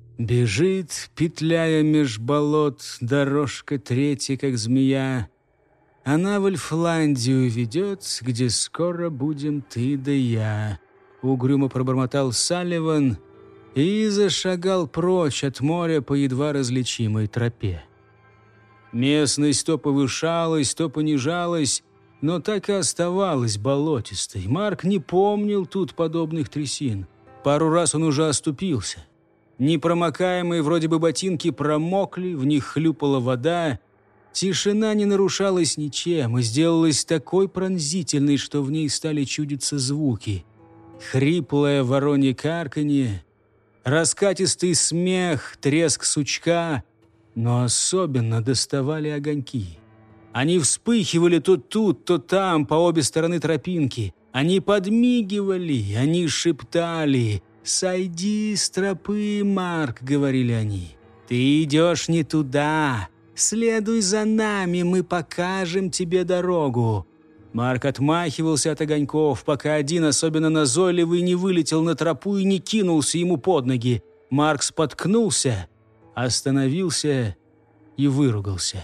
Бежит, петляя меж болот, дорожка третья, как змея. Она в Эльфландию ведет, где скоро будем ты да я. Угрюмо пробормотал Салливан и зашагал прочь от моря по едва различимой тропе. Местность то повышалась, то понижалась, но так и оставалась болотистой. Марк не помнил тут подобных трясин. Пару раз он уже оступился. Непромокаемые вроде бы ботинки промокли, в них хлюпала вода. Тишина не нарушалась ничем и сделалась такой пронзительной, что в ней стали чудиться звуки. Хриплое воронье карканье, раскатистый смех, треск сучка, но особенно доставали огоньки. Они вспыхивали то тут, то там, по обе стороны тропинки. Они подмигивали, они шептали. «Сойди с тропы, Марк», — говорили они. «Ты идешь не туда. Следуй за нами, мы покажем тебе дорогу». Марк отмахивался от огоньков, пока один, особенно назойливый, не вылетел на тропу и не кинулся ему под ноги. Марк споткнулся, остановился и выругался.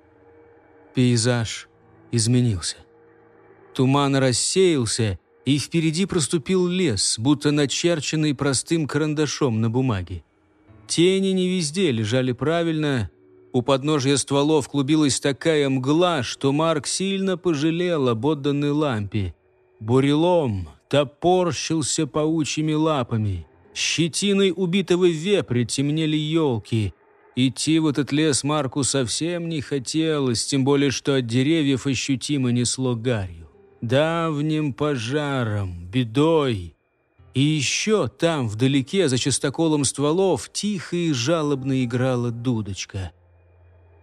Пейзаж изменился. Туман рассеялся, и впереди проступил лес, будто начерченный простым карандашом на бумаге. Тени не везде лежали правильно. У подножья стволов клубилась такая мгла, что Марк сильно пожалел об отданной лампе. Бурелом топорщился паучьими лапами. Щетиной убитого вепря темнели елки. Идти в этот лес Марку совсем не хотелось, тем более что от деревьев ощутимо несло гарью. Давним пожаром, бедой. И еще там, вдалеке, за частоколом стволов, тихо и жалобно играла дудочка.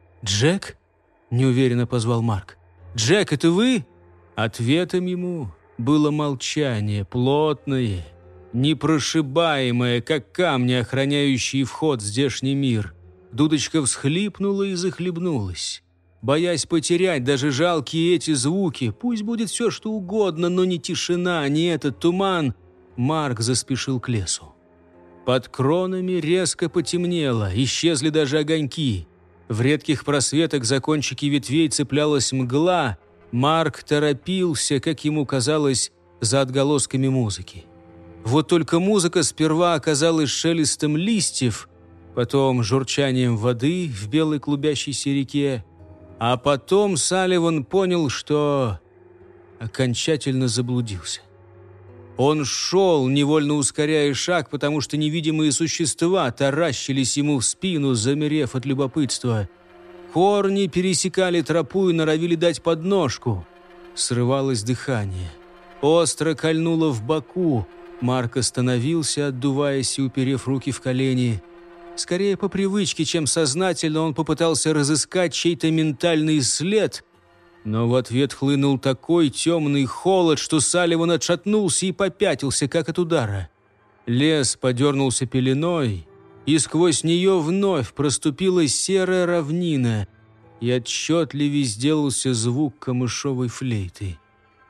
«Джек?» — неуверенно позвал Марк. «Джек, это вы?» Ответом ему было молчание, плотное, непрошибаемое, как камни, охраняющие вход в здешний мир. Дудочка всхлипнула и захлебнулась. Боясь потерять даже жалкие эти звуки, пусть будет все, что угодно, но не тишина, не этот туман, Марк заспешил к лесу. Под кронами резко потемнело, исчезли даже огоньки. В редких просветах за кончики ветвей цеплялась мгла. Марк торопился, как ему казалось, за отголосками музыки. Вот только музыка сперва оказалась шелестом листьев, потом журчанием воды в белой клубящейся реке, а потом Салливан понял, что окончательно заблудился. Он шел, невольно ускоряя шаг, потому что невидимые существа таращились ему в спину, замерев от любопытства. Корни пересекали тропу и норовили дать подножку. Срывалось дыхание. Остро кольнуло в боку. Марк остановился, отдуваясь и уперев руки в колени. Скорее по привычке, чем сознательно, он попытался разыскать чей-то ментальный след, но в ответ хлынул такой темный холод, что Салливан отшатнулся и попятился, как от удара. Лес подернулся пеленой, и сквозь нее вновь проступила серая равнина, и отчетливее сделался звук камышовой флейты.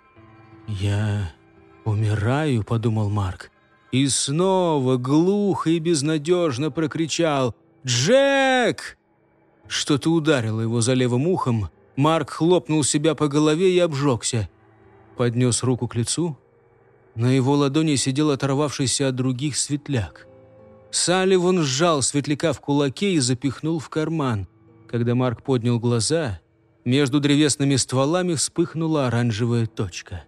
«Я умираю», — подумал Марк, и снова глухо и безнадежно прокричал «Джек!». Что-то ударило его за левым ухом. Марк хлопнул себя по голове и обжегся. Поднес руку к лицу. На его ладони сидел оторвавшийся от других светляк. Салливан сжал светляка в кулаке и запихнул в карман. Когда Марк поднял глаза, между древесными стволами вспыхнула оранжевая точка.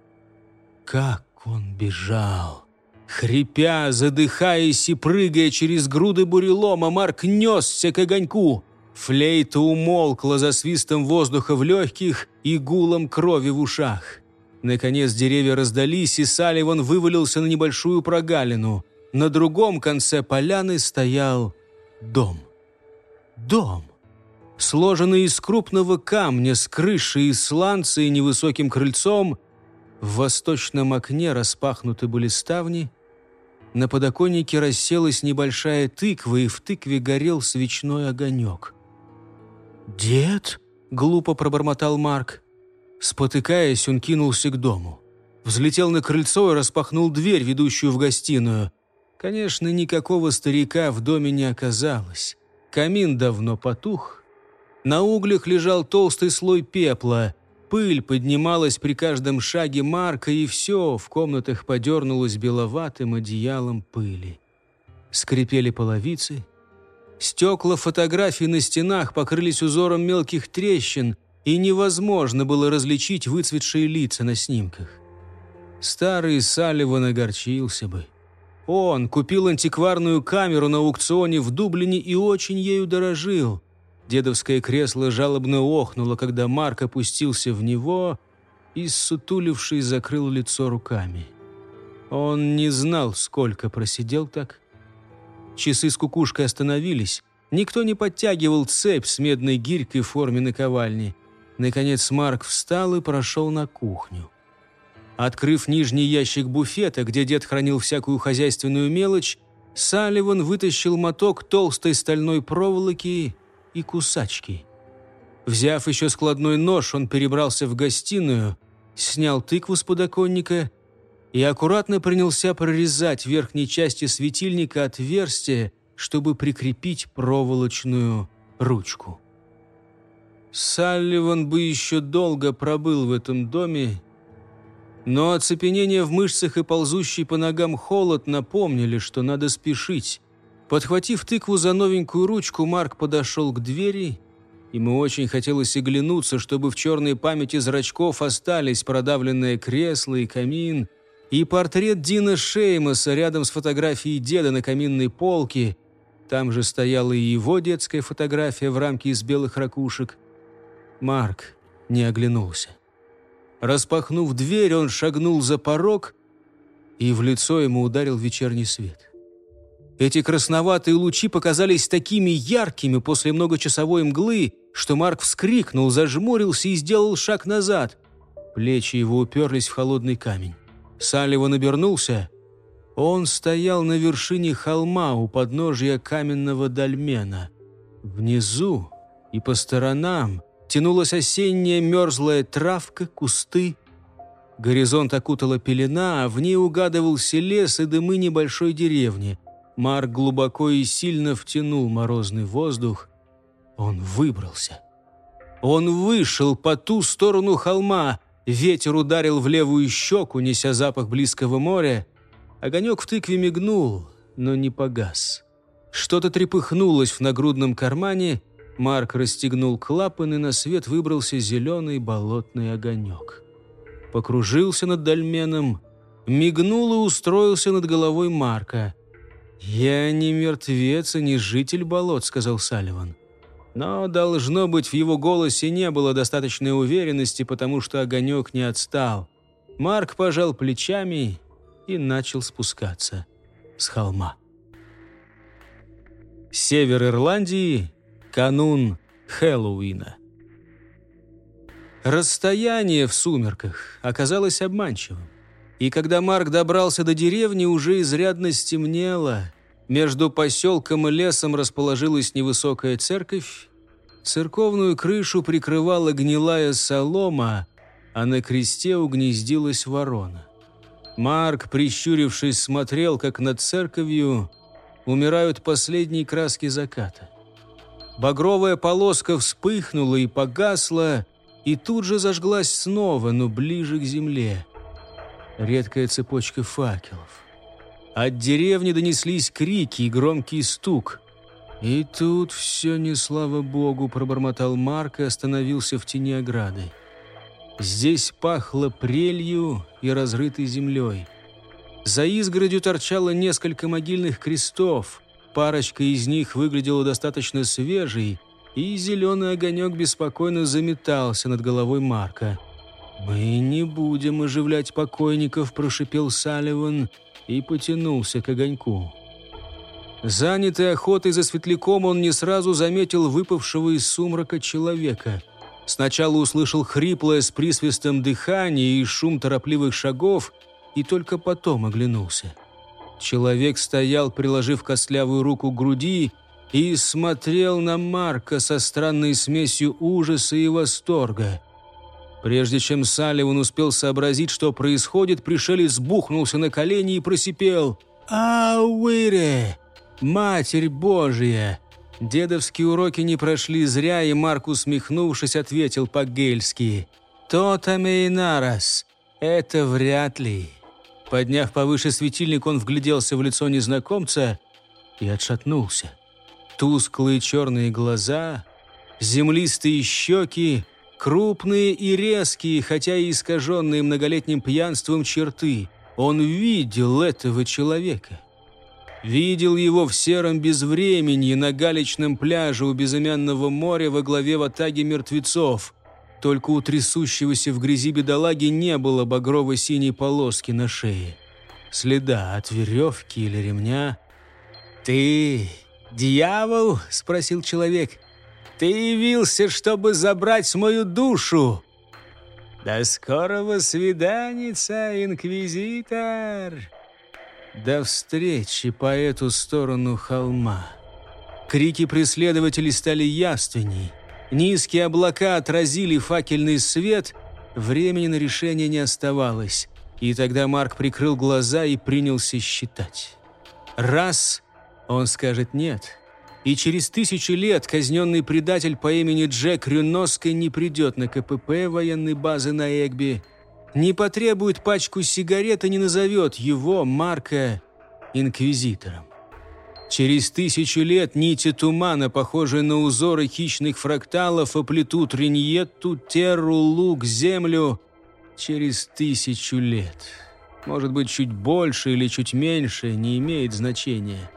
Как он бежал! Хрипя, задыхаясь и прыгая через груды бурелома, Марк несся к огоньку. Флейта умолкла за свистом воздуха в легких и гулом крови в ушах. Наконец деревья раздались, и Салливан вывалился на небольшую прогалину. На другом конце поляны стоял дом. Дом, сложенный из крупного камня с крышей из сланца и невысоким крыльцом. В восточном окне распахнуты были ставни. На подоконнике расселась небольшая тыква, и в тыкве горел свечной огонек. «Дед?» — глупо пробормотал Марк. Спотыкаясь, он кинулся к дому. Взлетел на крыльцо и распахнул дверь, ведущую в гостиную. Конечно, никакого старика в доме не оказалось. Камин давно потух. На углях лежал толстый слой пепла. Пыль поднималась при каждом шаге Марка, и все в комнатах подернулось беловатым одеялом пыли. Скрипели половицы. Стекла фотографий на стенах покрылись узором мелких трещин, и невозможно было различить выцветшие лица на снимках. Старый Салливан огорчился бы. Он купил антикварную камеру на аукционе в Дублине и очень ею дорожил. Дедовское кресло жалобно охнуло, когда Марк опустился в него и, ссутулившись, закрыл лицо руками. Он не знал, сколько просидел так. Часы с кукушкой остановились. Никто не подтягивал цепь с медной гирькой в форме наковальни. Наконец Марк встал и прошел на кухню. Открыв нижний ящик буфета, где дед хранил всякую хозяйственную мелочь, Салливан вытащил моток толстой стальной проволоки и кусачки. Взяв еще складной нож, он перебрался в гостиную, снял тыкву с подоконника и аккуратно принялся прорезать в верхней части светильника отверстие, чтобы прикрепить проволочную ручку. Салливан бы еще долго пробыл в этом доме, но оцепенение в мышцах и ползущий по ногам холод напомнили, что надо спешить. Подхватив тыкву за новенькую ручку, Марк подошел к двери. Ему очень хотелось оглянуться, чтобы в черной памяти зрачков остались продавленное кресло и камин, и портрет Дина Шеймаса рядом с фотографией деда на каминной полке. Там же стояла и его детская фотография в рамке из белых ракушек. Марк не оглянулся. Распахнув дверь, он шагнул за порог, и в лицо ему ударил вечерний свет. Эти красноватые лучи показались такими яркими после многочасовой мглы, что Марк вскрикнул, зажмурился и сделал шаг назад. Плечи его уперлись в холодный камень. Салливан обернулся. Он стоял на вершине холма у подножия каменного дольмена. Внизу и по сторонам тянулась осенняя мерзлая травка, кусты. Горизонт окутала пелена, а в ней угадывался лес и дымы небольшой деревни. Марк глубоко и сильно втянул морозный воздух. Он выбрался. Он вышел по ту сторону холма. Ветер ударил в левую щеку, неся запах близкого моря. Огонек в тыкве мигнул, но не погас. Что-то трепыхнулось в нагрудном кармане. Марк расстегнул клапан, и на свет выбрался зеленый болотный огонек. Покружился над дольменом, мигнул и устроился над головой Марка. «Я не мертвец и не житель болот», — сказал Салливан. Но, должно быть, в его голосе не было достаточной уверенности, потому что огонек не отстал. Марк пожал плечами и начал спускаться с холма. Север Ирландии, канун Хэллоуина. Расстояние в сумерках оказалось обманчивым. И когда Марк добрался до деревни, уже изрядно стемнело. Между поселком и лесом расположилась невысокая церковь. Церковную крышу прикрывала гнилая солома, а на кресте угнездилась ворона. Марк, прищурившись, смотрел, как над церковью умирают последние краски заката. Багровая полоска вспыхнула и погасла, и тут же зажглась снова, но ближе к земле. Редкая цепочка факелов. От деревни донеслись крики и громкий стук. «И тут все не слава богу», — пробормотал Марк и остановился в тени ограды. Здесь пахло прелью и разрытой землей. За изгородью торчало несколько могильных крестов. Парочка из них выглядела достаточно свежей, и зеленый огонек беспокойно заметался над головой Марка. «Мы не будем оживлять покойников», — прошипел Салливан и потянулся к огоньку. Занятый охотой за светляком, он не сразу заметил выпавшего из сумрака человека. Сначала услышал хриплое с присвистом дыхание и шум торопливых шагов, и только потом оглянулся. Человек стоял, приложив костлявую руку к груди, и смотрел на Марка со странной смесью ужаса и восторга. Прежде чем Салливан успел сообразить, что происходит, пришелец бухнулся на колени и просипел: «Ауире! Матерь Божья!» Дедовские уроки не прошли зря, и Марк, усмехнувшись, ответил по-гельски: «То-то нарас! Это вряд ли». Подняв повыше светильник, он вгляделся в лицо незнакомца и отшатнулся. Тусклые черные глаза, землистые щеки, крупные и резкие, хотя и искаженные многолетним пьянством черты. Он видел этого человека. Видел его в сером безвременье на галечном пляже у безымянного моря во главе ватаги мертвецов. Только у трясущегося в грязи бедолаги не было багрово-синей полоски на шее. Следа от веревки или ремня. «Ты дьявол?» – спросил человек. «Ты явился, чтобы забрать мою душу!» «До скорого свиданица, инквизитор!» До встречи по эту сторону холма. Крики преследователей стали явственней. Низкие облака отразили факельный свет. Времени на решение не оставалось. И тогда Марк прикрыл глаза и принялся считать. Раз — он скажет «нет». И через 1000 лет казненный предатель по имени Джек Рюноской не придет на КПП военной базы на Эгби, не потребует пачку сигарет и не назовет его, Марка, инквизитором. Через 1000 лет нити тумана, похожие на узоры хищных фракталов, оплетут Риньетту, Терру, Луг, Землю. Через 1000 лет. Может быть, чуть больше или чуть меньше, не имеет значения.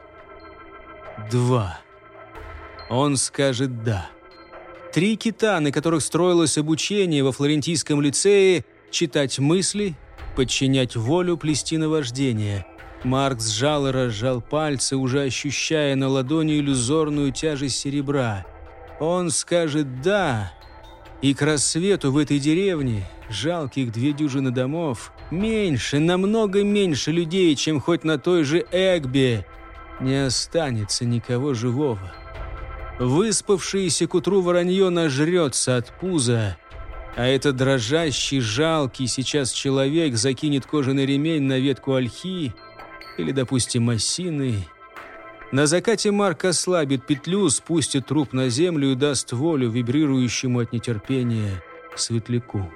2. Он скажет «да». 3 кита, на которых строилось обучение во Флорентийском лицее: читать мысли, подчинять волю, плести наваждение. Марк сжал и разжал пальцы, уже ощущая на ладони иллюзорную тяжесть серебра. Он скажет «да», и к рассвету в этой деревне жалких 2 дюжины домов, меньше, намного меньше людей, чем хоть на той же Эгбе, не останется никого живого. Выспавшееся к утру воронье нажрется от пуза, а этот дрожащий, жалкий сейчас человек закинет кожаный ремень на ветку ольхи или, допустим, осины. На закате Марк ослабит петлю, спустит труп на землю и даст волю вибрирующему от нетерпения светляку.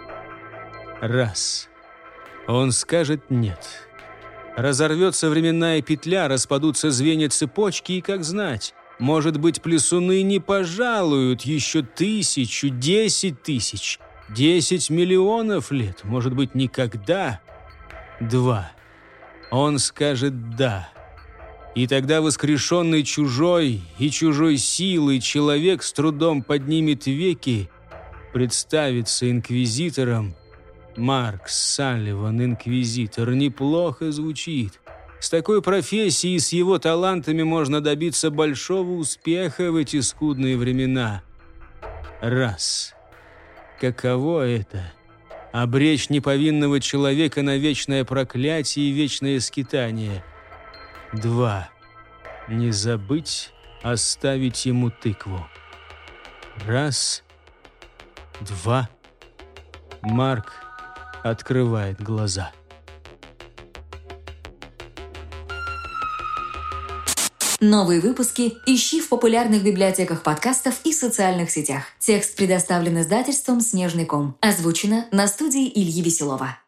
Раз. Он скажет «нет». Разорвется временная петля, распадутся звенья цепочки, и, как знать, может быть, плесуны не пожалуют еще 1000, 10 тысяч, 10 миллионов лет, может быть, никогда. 2. Он скажет «да». И тогда воскрешенный чужой и чужой силой человек с трудом поднимет веки, представится инквизитором. Марк Салливан, инквизитор, неплохо звучит. С такой профессией и с его талантами можно добиться большого успеха в эти скудные времена. Раз. Каково это? Обречь неповинного человека на вечное проклятие и вечное скитание. 2. Не забыть оставить ему тыкву. Раз. 2. Марк открывает глаза. Новые выпуски ищи в популярных библиотеках подкастов и социальных сетях. Текст предоставлен издательством «Снежный ком». Озвучено на студии Ильи Веселова.